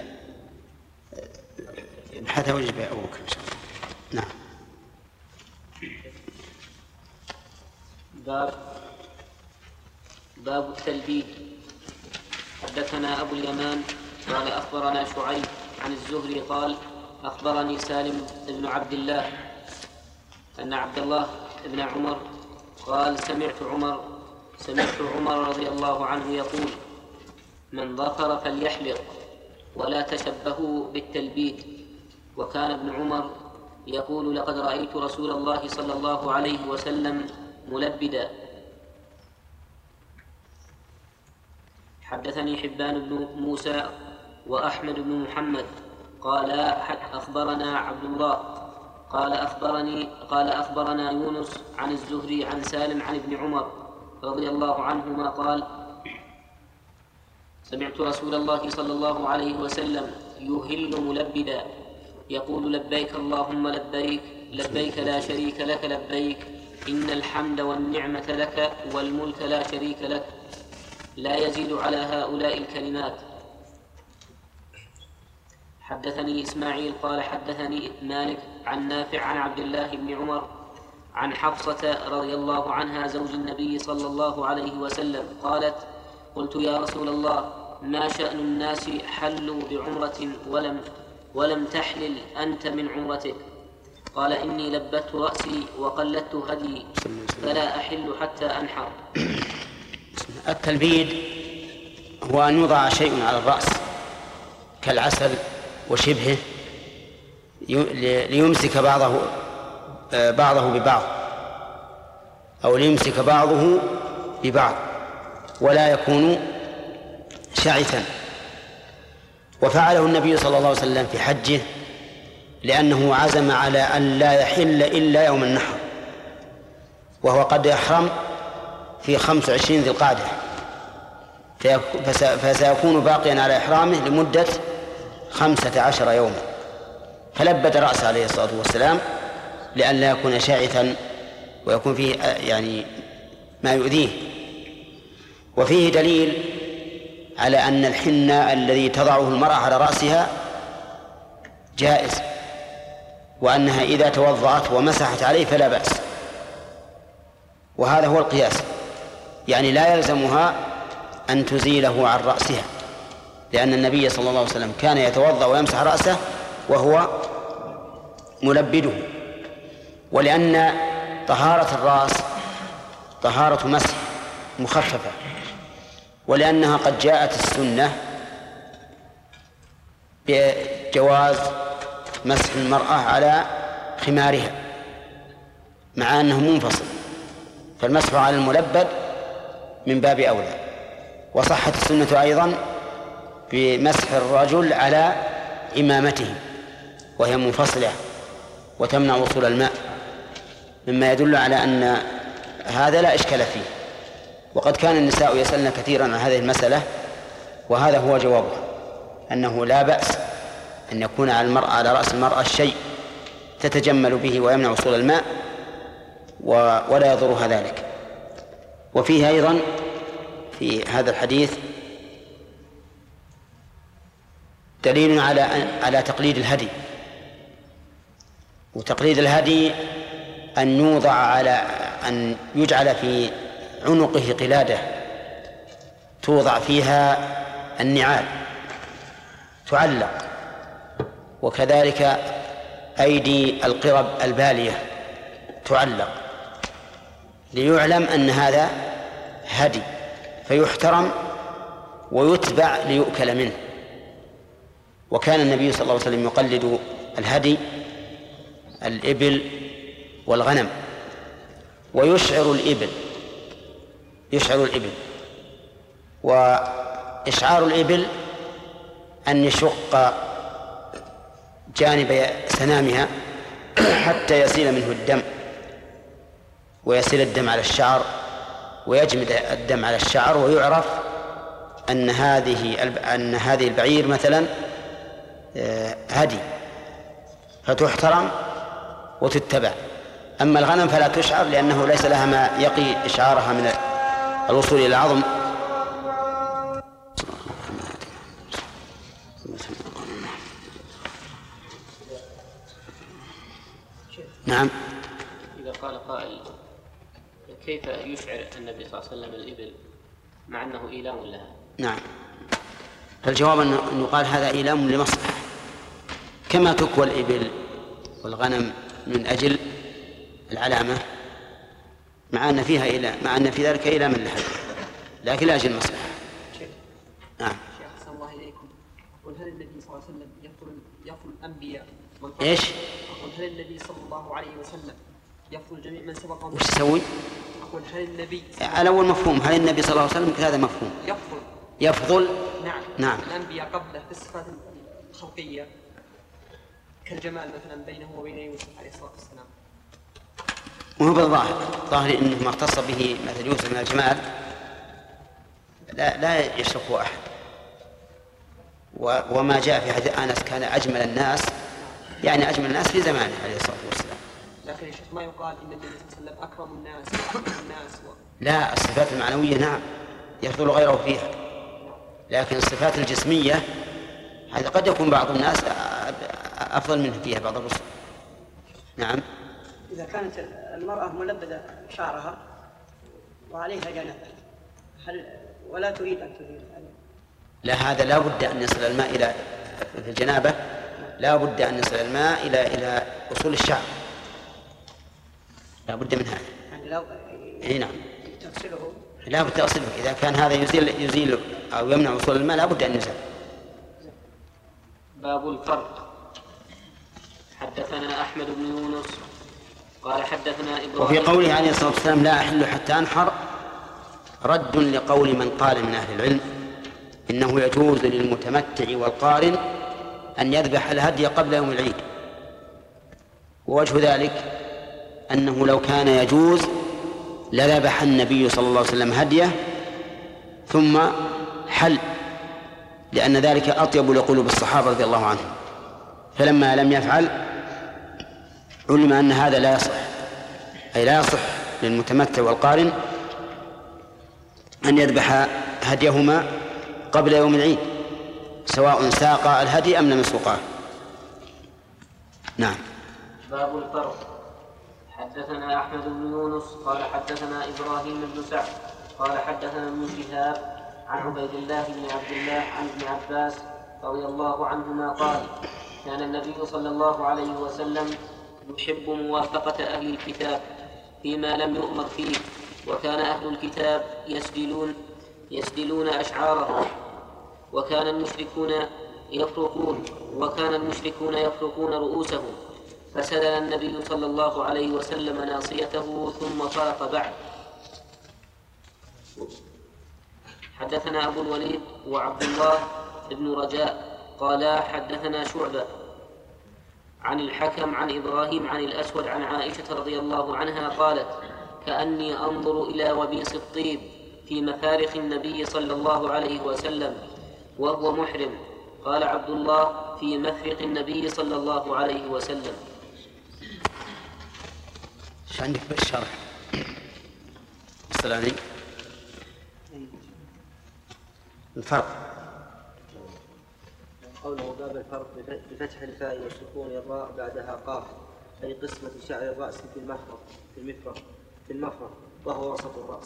حتى وجب أبوك إن شاء الله. نعم. باب باب التلبيد. حدثنا أبو اليمان قال أخبرنا شعيب عن الزهري قال أخبرني سالم بن عبد الله أن عبد الله بن عمر قال سمعت عمر سمعت عمر رضي الله عنه يقول: من ظفر فليحلق ولا تشبهوا بالتلبيد. وكان ابن عمر يقول: لقد رأيت رسول الله صلى الله عليه وسلم ملبدا. حدثني حبان بن موسى وأحمد بن محمد قال أخبرنا عبد الله قال أخبرني قال أخبرنا يونس عن الزهري عن سالم عن ابن عمر رضي الله عنهما قال: سمعت رسول الله صلى الله عليه وسلم يهل ملبدا يقول: لبيك اللهم لبيك لبيك لا شريك لك لبيك إن الحمد والنعمة لك والملك لا شريك لك لا يزيد على هؤلاء الكلمات. حدثني إسماعيل قال حدثني مالك عن نافع عن عبد الله بن عمر عن حفصة رضي الله عنها زوج النبي صلى الله عليه وسلم قالت: قلت يا رسول الله ما شأن الناس حلوا بعمرة ولم ولم تحلل أنت من عمرتك؟ قال: إني لبت رأسي وقلدت هدي فلا أحل حتى أنحر. التلبيد هو أن يوضع شيء على الرأس كالعسل وشبهه ليمسك بعضه بعضه ببعض أو ليمسك بعضه ببعض ولا يكون شعثا. وفعله النبي صلى الله عليه وسلم في حجه لأنه عزم على أن لا يحل إلا يوم النحر، وهو قد يحرم في خمس وعشرين ذي القعدة، فسيكون باقيا على إحرامه لمدة خمسة عشر يوما، فلبد رأسه عليه الصلاة والسلام لأن لا يكون شاعثا ويكون فيه يعني ما يؤذيه. وفيه دليل على أن الحنة الذي تضعه المرأة على رأسها جائز، وأنها إذا توضأت ومسحت عليه فلا بأس، وهذا هو القياس، يعني لا يلزمها أن تزيله عن رأسها، لأن النبي صلى الله عليه وسلم كان يتوضأ ويمسح رأسه وهو ملبده، ولأن طهارة الرأس طهارة مسح مخففة، ولأنها قد جاءت السنة بجواز مسح المرأة على خمارها مع أنه منفصل، فالمسح على الملبد من باب أولى. وصحت السنة أيضا بمسح الرجل على إمامته وهي منفصلة وتمنع وصول الماء، مما يدل على أن هذا لا إشكال فيه. وقد كان النساء يسألن كثيرا عن هذه المسألة، وهذا هو جوابه، أنه لا بأس أن يكون على المرأة على رأس المرأة شيء تتجمل به ويمنع وصول الماء ولا يضرها ذلك. وفيه أيضا في هذا الحديث دليل على على تقليد الهدي، وتقليد الهدي أن يوضع على أن يجعل في عنقه قلادة توضع فيها النعال تعلق، وكذلك أيدي القرب البالية تعلق، ليعلم أن هذا هدي فيحترم ويتبع ليؤكل منه. وكان النبي صلى الله عليه وسلم يقلد الهدي الإبل والغنم، ويشعر الإبل يشعر الإبل وإشعار الإبل أن يشق جانب سنامها حتى يسيل منه الدم، ويسيل الدم على الشعر ويجمد الدم على الشعر، ويعرف أن هذه أن هذه البعير مثلا هدي فتحترم وتتبع. أما الغنم فلا تشعر لأنه ليس لها ما يقي إشعارها من الوصول إلى العظم. نعم. إذا قال قائل كيف يشعر النبي صلى الله عليه وسلم الإبل مع أنه إيلام لها؟ نعم، فالجواب أنه قال هذا إيلام لمصلحة، كما تكوى الإبل والغنم من أجل العلامة، مع أن فيها إلى مع أن في ذلك إلى من لحد، لكن لا أجل المصلحة. نعم. شيخ أحسن الله إليكم. قل هل النبي صلى الله عليه وسلم يفضل يفضل الأنبياء من قبل؟ إيش؟ أقول هل النبي صلى الله عليه وسلم يفضل جميع من سبقهم؟ وش يسوي؟ أقول هل النبي على أول مفهوم، هل النبي صلى الله عليه وسلم هذا مفهوم؟ يفضل يفضل نعم نعم الأنبياء قبله في الصفات الخلقية كالجمال مثلا بينه وبين يوسف عليه الصلاة والسلام. وهو بالظاهر ظاهر إنه ما اختص به مثل يوسف من الجمال لا لا يشركه أحد، وما جاء في حديث أنس كان أجمل الناس، يعني أجمل الناس في زمانه عليه الصلاة والسلام. لكن يا شيخ ما يقال إن النبي صلى الله عليه وسلم أكرم الناس وأحب الناس و... لا، الصفات المعنوية نعم يفضل غيره فيها، لكن الصفات الجسمية هذا قد يكون بعض الناس أفضل منه فيها بعض الرسل. نعم. إذا كانت المرأة ملبدة شعرها وعليها جنابة هل ولا تريد أن تزيل؟ لا، هذا لا بد أن يصل الماء إلى في الجنابة، لا بد أن يصل الماء إلى إلى أصول الشعر، لا بد من هذا. يعني لو إيه نعم. تغسله لا بد تغسله، إذا كان هذا يزيل يزيل أو يمنع وصول الماء لا بد أن يزال. باب الفرق. حدثنا أحمد بن يونس قال حدثنا إبراهيم. وفي قوله عليه الصلاة والسلام لا أحل حتى أنحر رد لقول من قال من أهل العلم إنه يجوز للمتمتع والقارن أن يذبح الهدي قبل يوم العيد، ووجه ذلك أنه لو كان يجوز لذبح النبي صلى الله عليه وسلم هديه ثم حل، لأن ذلك أطيب لقلوب الصحابة رضي الله عنهم، فلما لم يفعل علم أن هذا لا يصح، أي لا يصح للمتمتع والقارن أن يذبح هديهما قبل يوم العيد سواء ساقا الهدي أم لم يسوقاه. نعم. باب الفرق. حدثنا أحمد بن يونس قال حدثنا إبراهيم بن سعد قال حدثنا ابن شهاب عن عبيد الله بن عبد الله عن ابن عباس رضي الله عنهما قال كان النبي صلى الله عليه وسلم يحب موافقة أهل الكتاب فيما لم يؤمر فيه، وكان أهل الكتاب يسدلون يسدلون أشعارهم، وكان المشركون يفرقون وكان المشركون يفرقون رؤوسهم، فسدل النبي صلى الله عليه وسلم ناصيته ثم فرق بعد. حدثنا أبو الوليد وعبد الله بن رجاء قال حدثنا شعبة عن الحكم عن إبراهيم عن الأسود عن عائشة رضي الله عنها قالت كأني أنظر إلى وبيص الطيب في مفارق النبي صلى الله عليه وسلم وهو محرم. قال عبد الله في مفرق النبي صلى الله عليه وسلم. ايش عندك بالشرح؟ السلامي الفرق. قوله باب الفرق بفتح الفاء وسكون الراء بعدها قاف، أي قسمة شعر الرأس في المفرق في المفرق في المفرق وهو وسط الرأس.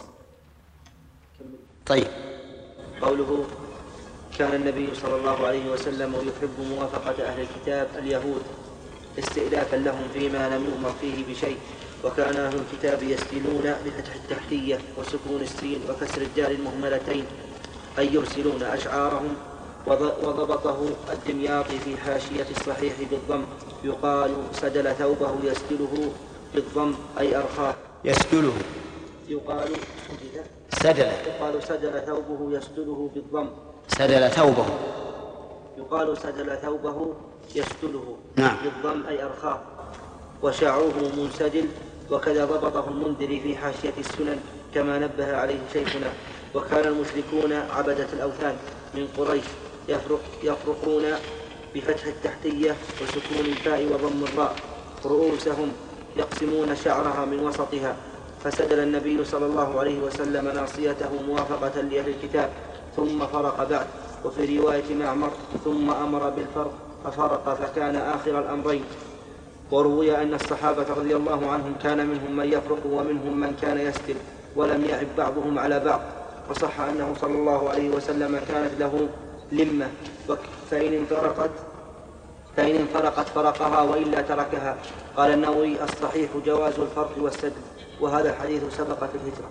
طيب. قوله كان النبي صلى الله عليه وسلم يحب موافقة أهل الكتاب اليهود استئلافا لهم فيما لم يؤمر فيه بشيء، وكان أهل الكتاب يسدلون بفتح التحتية وسكون السين وكسر الدال المهملتين، أي يرسلون أشعارهم. وضبطه الدمياطي في حاشية الصحيح بالضم، يقال سدل ثوبه يسدله بالضم أي أرخاه. يسدله يقال سدل يقال سدل ثوبه يسدله بالضم. سدل ثوبه يقال سدل ثوبه يسدله نعم. بالضم أي أرخاه. وشعره منسدل، وكذا ضبطه المنذري في حاشية السنن كما نبه عليه شيخنا. وكان المشركون عبدة الأوثان من قريش يفرق يفرقون بفتح التحتية وسكون الفاء وضم الراء رؤوسهم، يقسمون شعرها من وسطها، فسدل النبي صلى الله عليه وسلم ناصيته موافقة لأهل الكتاب ثم فرق بعد. وفي رواية معمر ثم أمر بالفرق ففرق فكان آخر الأمرين. وروي أن الصحابة رضي الله عنهم كان منهم من يفرق ومنهم من كان يسدل، ولم يعب بعضهم على بعض. وصح أنه صلى الله عليه وسلم كانت له لمة، فإن انفرقت فإن انفرقت فرقها وإلا تركها. قال النووي الصحيح جواز الفرق والسد، وهذا الحديث سبق في الهجرة.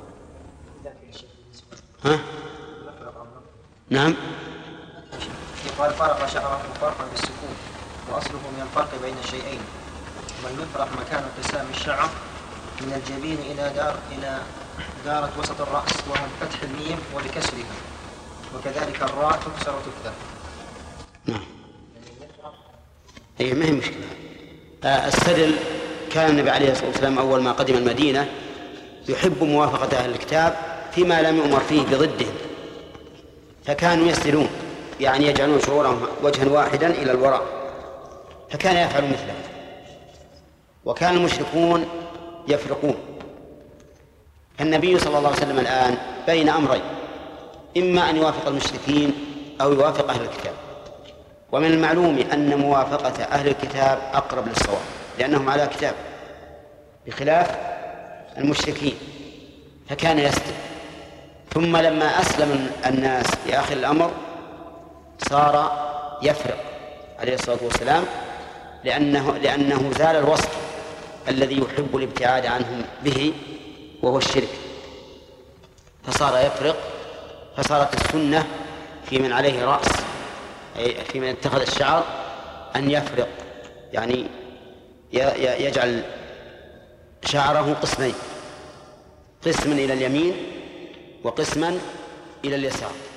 ها؟ نعم. يقال فرق شعره فرقا بالسكون، وأصله من الفرق بين الشيئين، والمفرق مكان انقسام الشعر من الجبين إلى دار إلى دارة وسط الرأس، وهو بفتح الميم وبكسرها، وكذلك الراء تكسر وتكتب. نعم. أي ما هي مشكلة. آه السدل كان النبي عليه الصلاة والسلام أول ما قدم المدينة يحب موافقة أهل الكتاب فيما لم يؤمر فيه بضدهم، فكانوا يسدلون، يعني يجعلون شعورهم وجها واحدا إلى الوراء، فكان يفعل مثله. وكان المشركون يفرقون. فالنبي صلى الله عليه وسلم الآن بين أمرين، إما أن يوافق المشركين أو يوافق أهل الكتاب. ومن المعلوم أن موافقة أهل الكتاب أقرب للصواب لأنهم على كتاب، بخلاف المشركين، فكان يسدل. ثم لما أسلم الناس في آخر الأمر صار يفرق عليه الصلاة والسلام، لأنه, لأنه زال الوصف الذي يحب الابتعاد عنهم به وهو الشرك، فصار يفرق. فصارت السنة في من عليه رأس، أي في من اتخذ الشعر، أن يفرق، يعني يجعل شعره قسمين، قسما إلى اليمين وقسما إلى اليسار.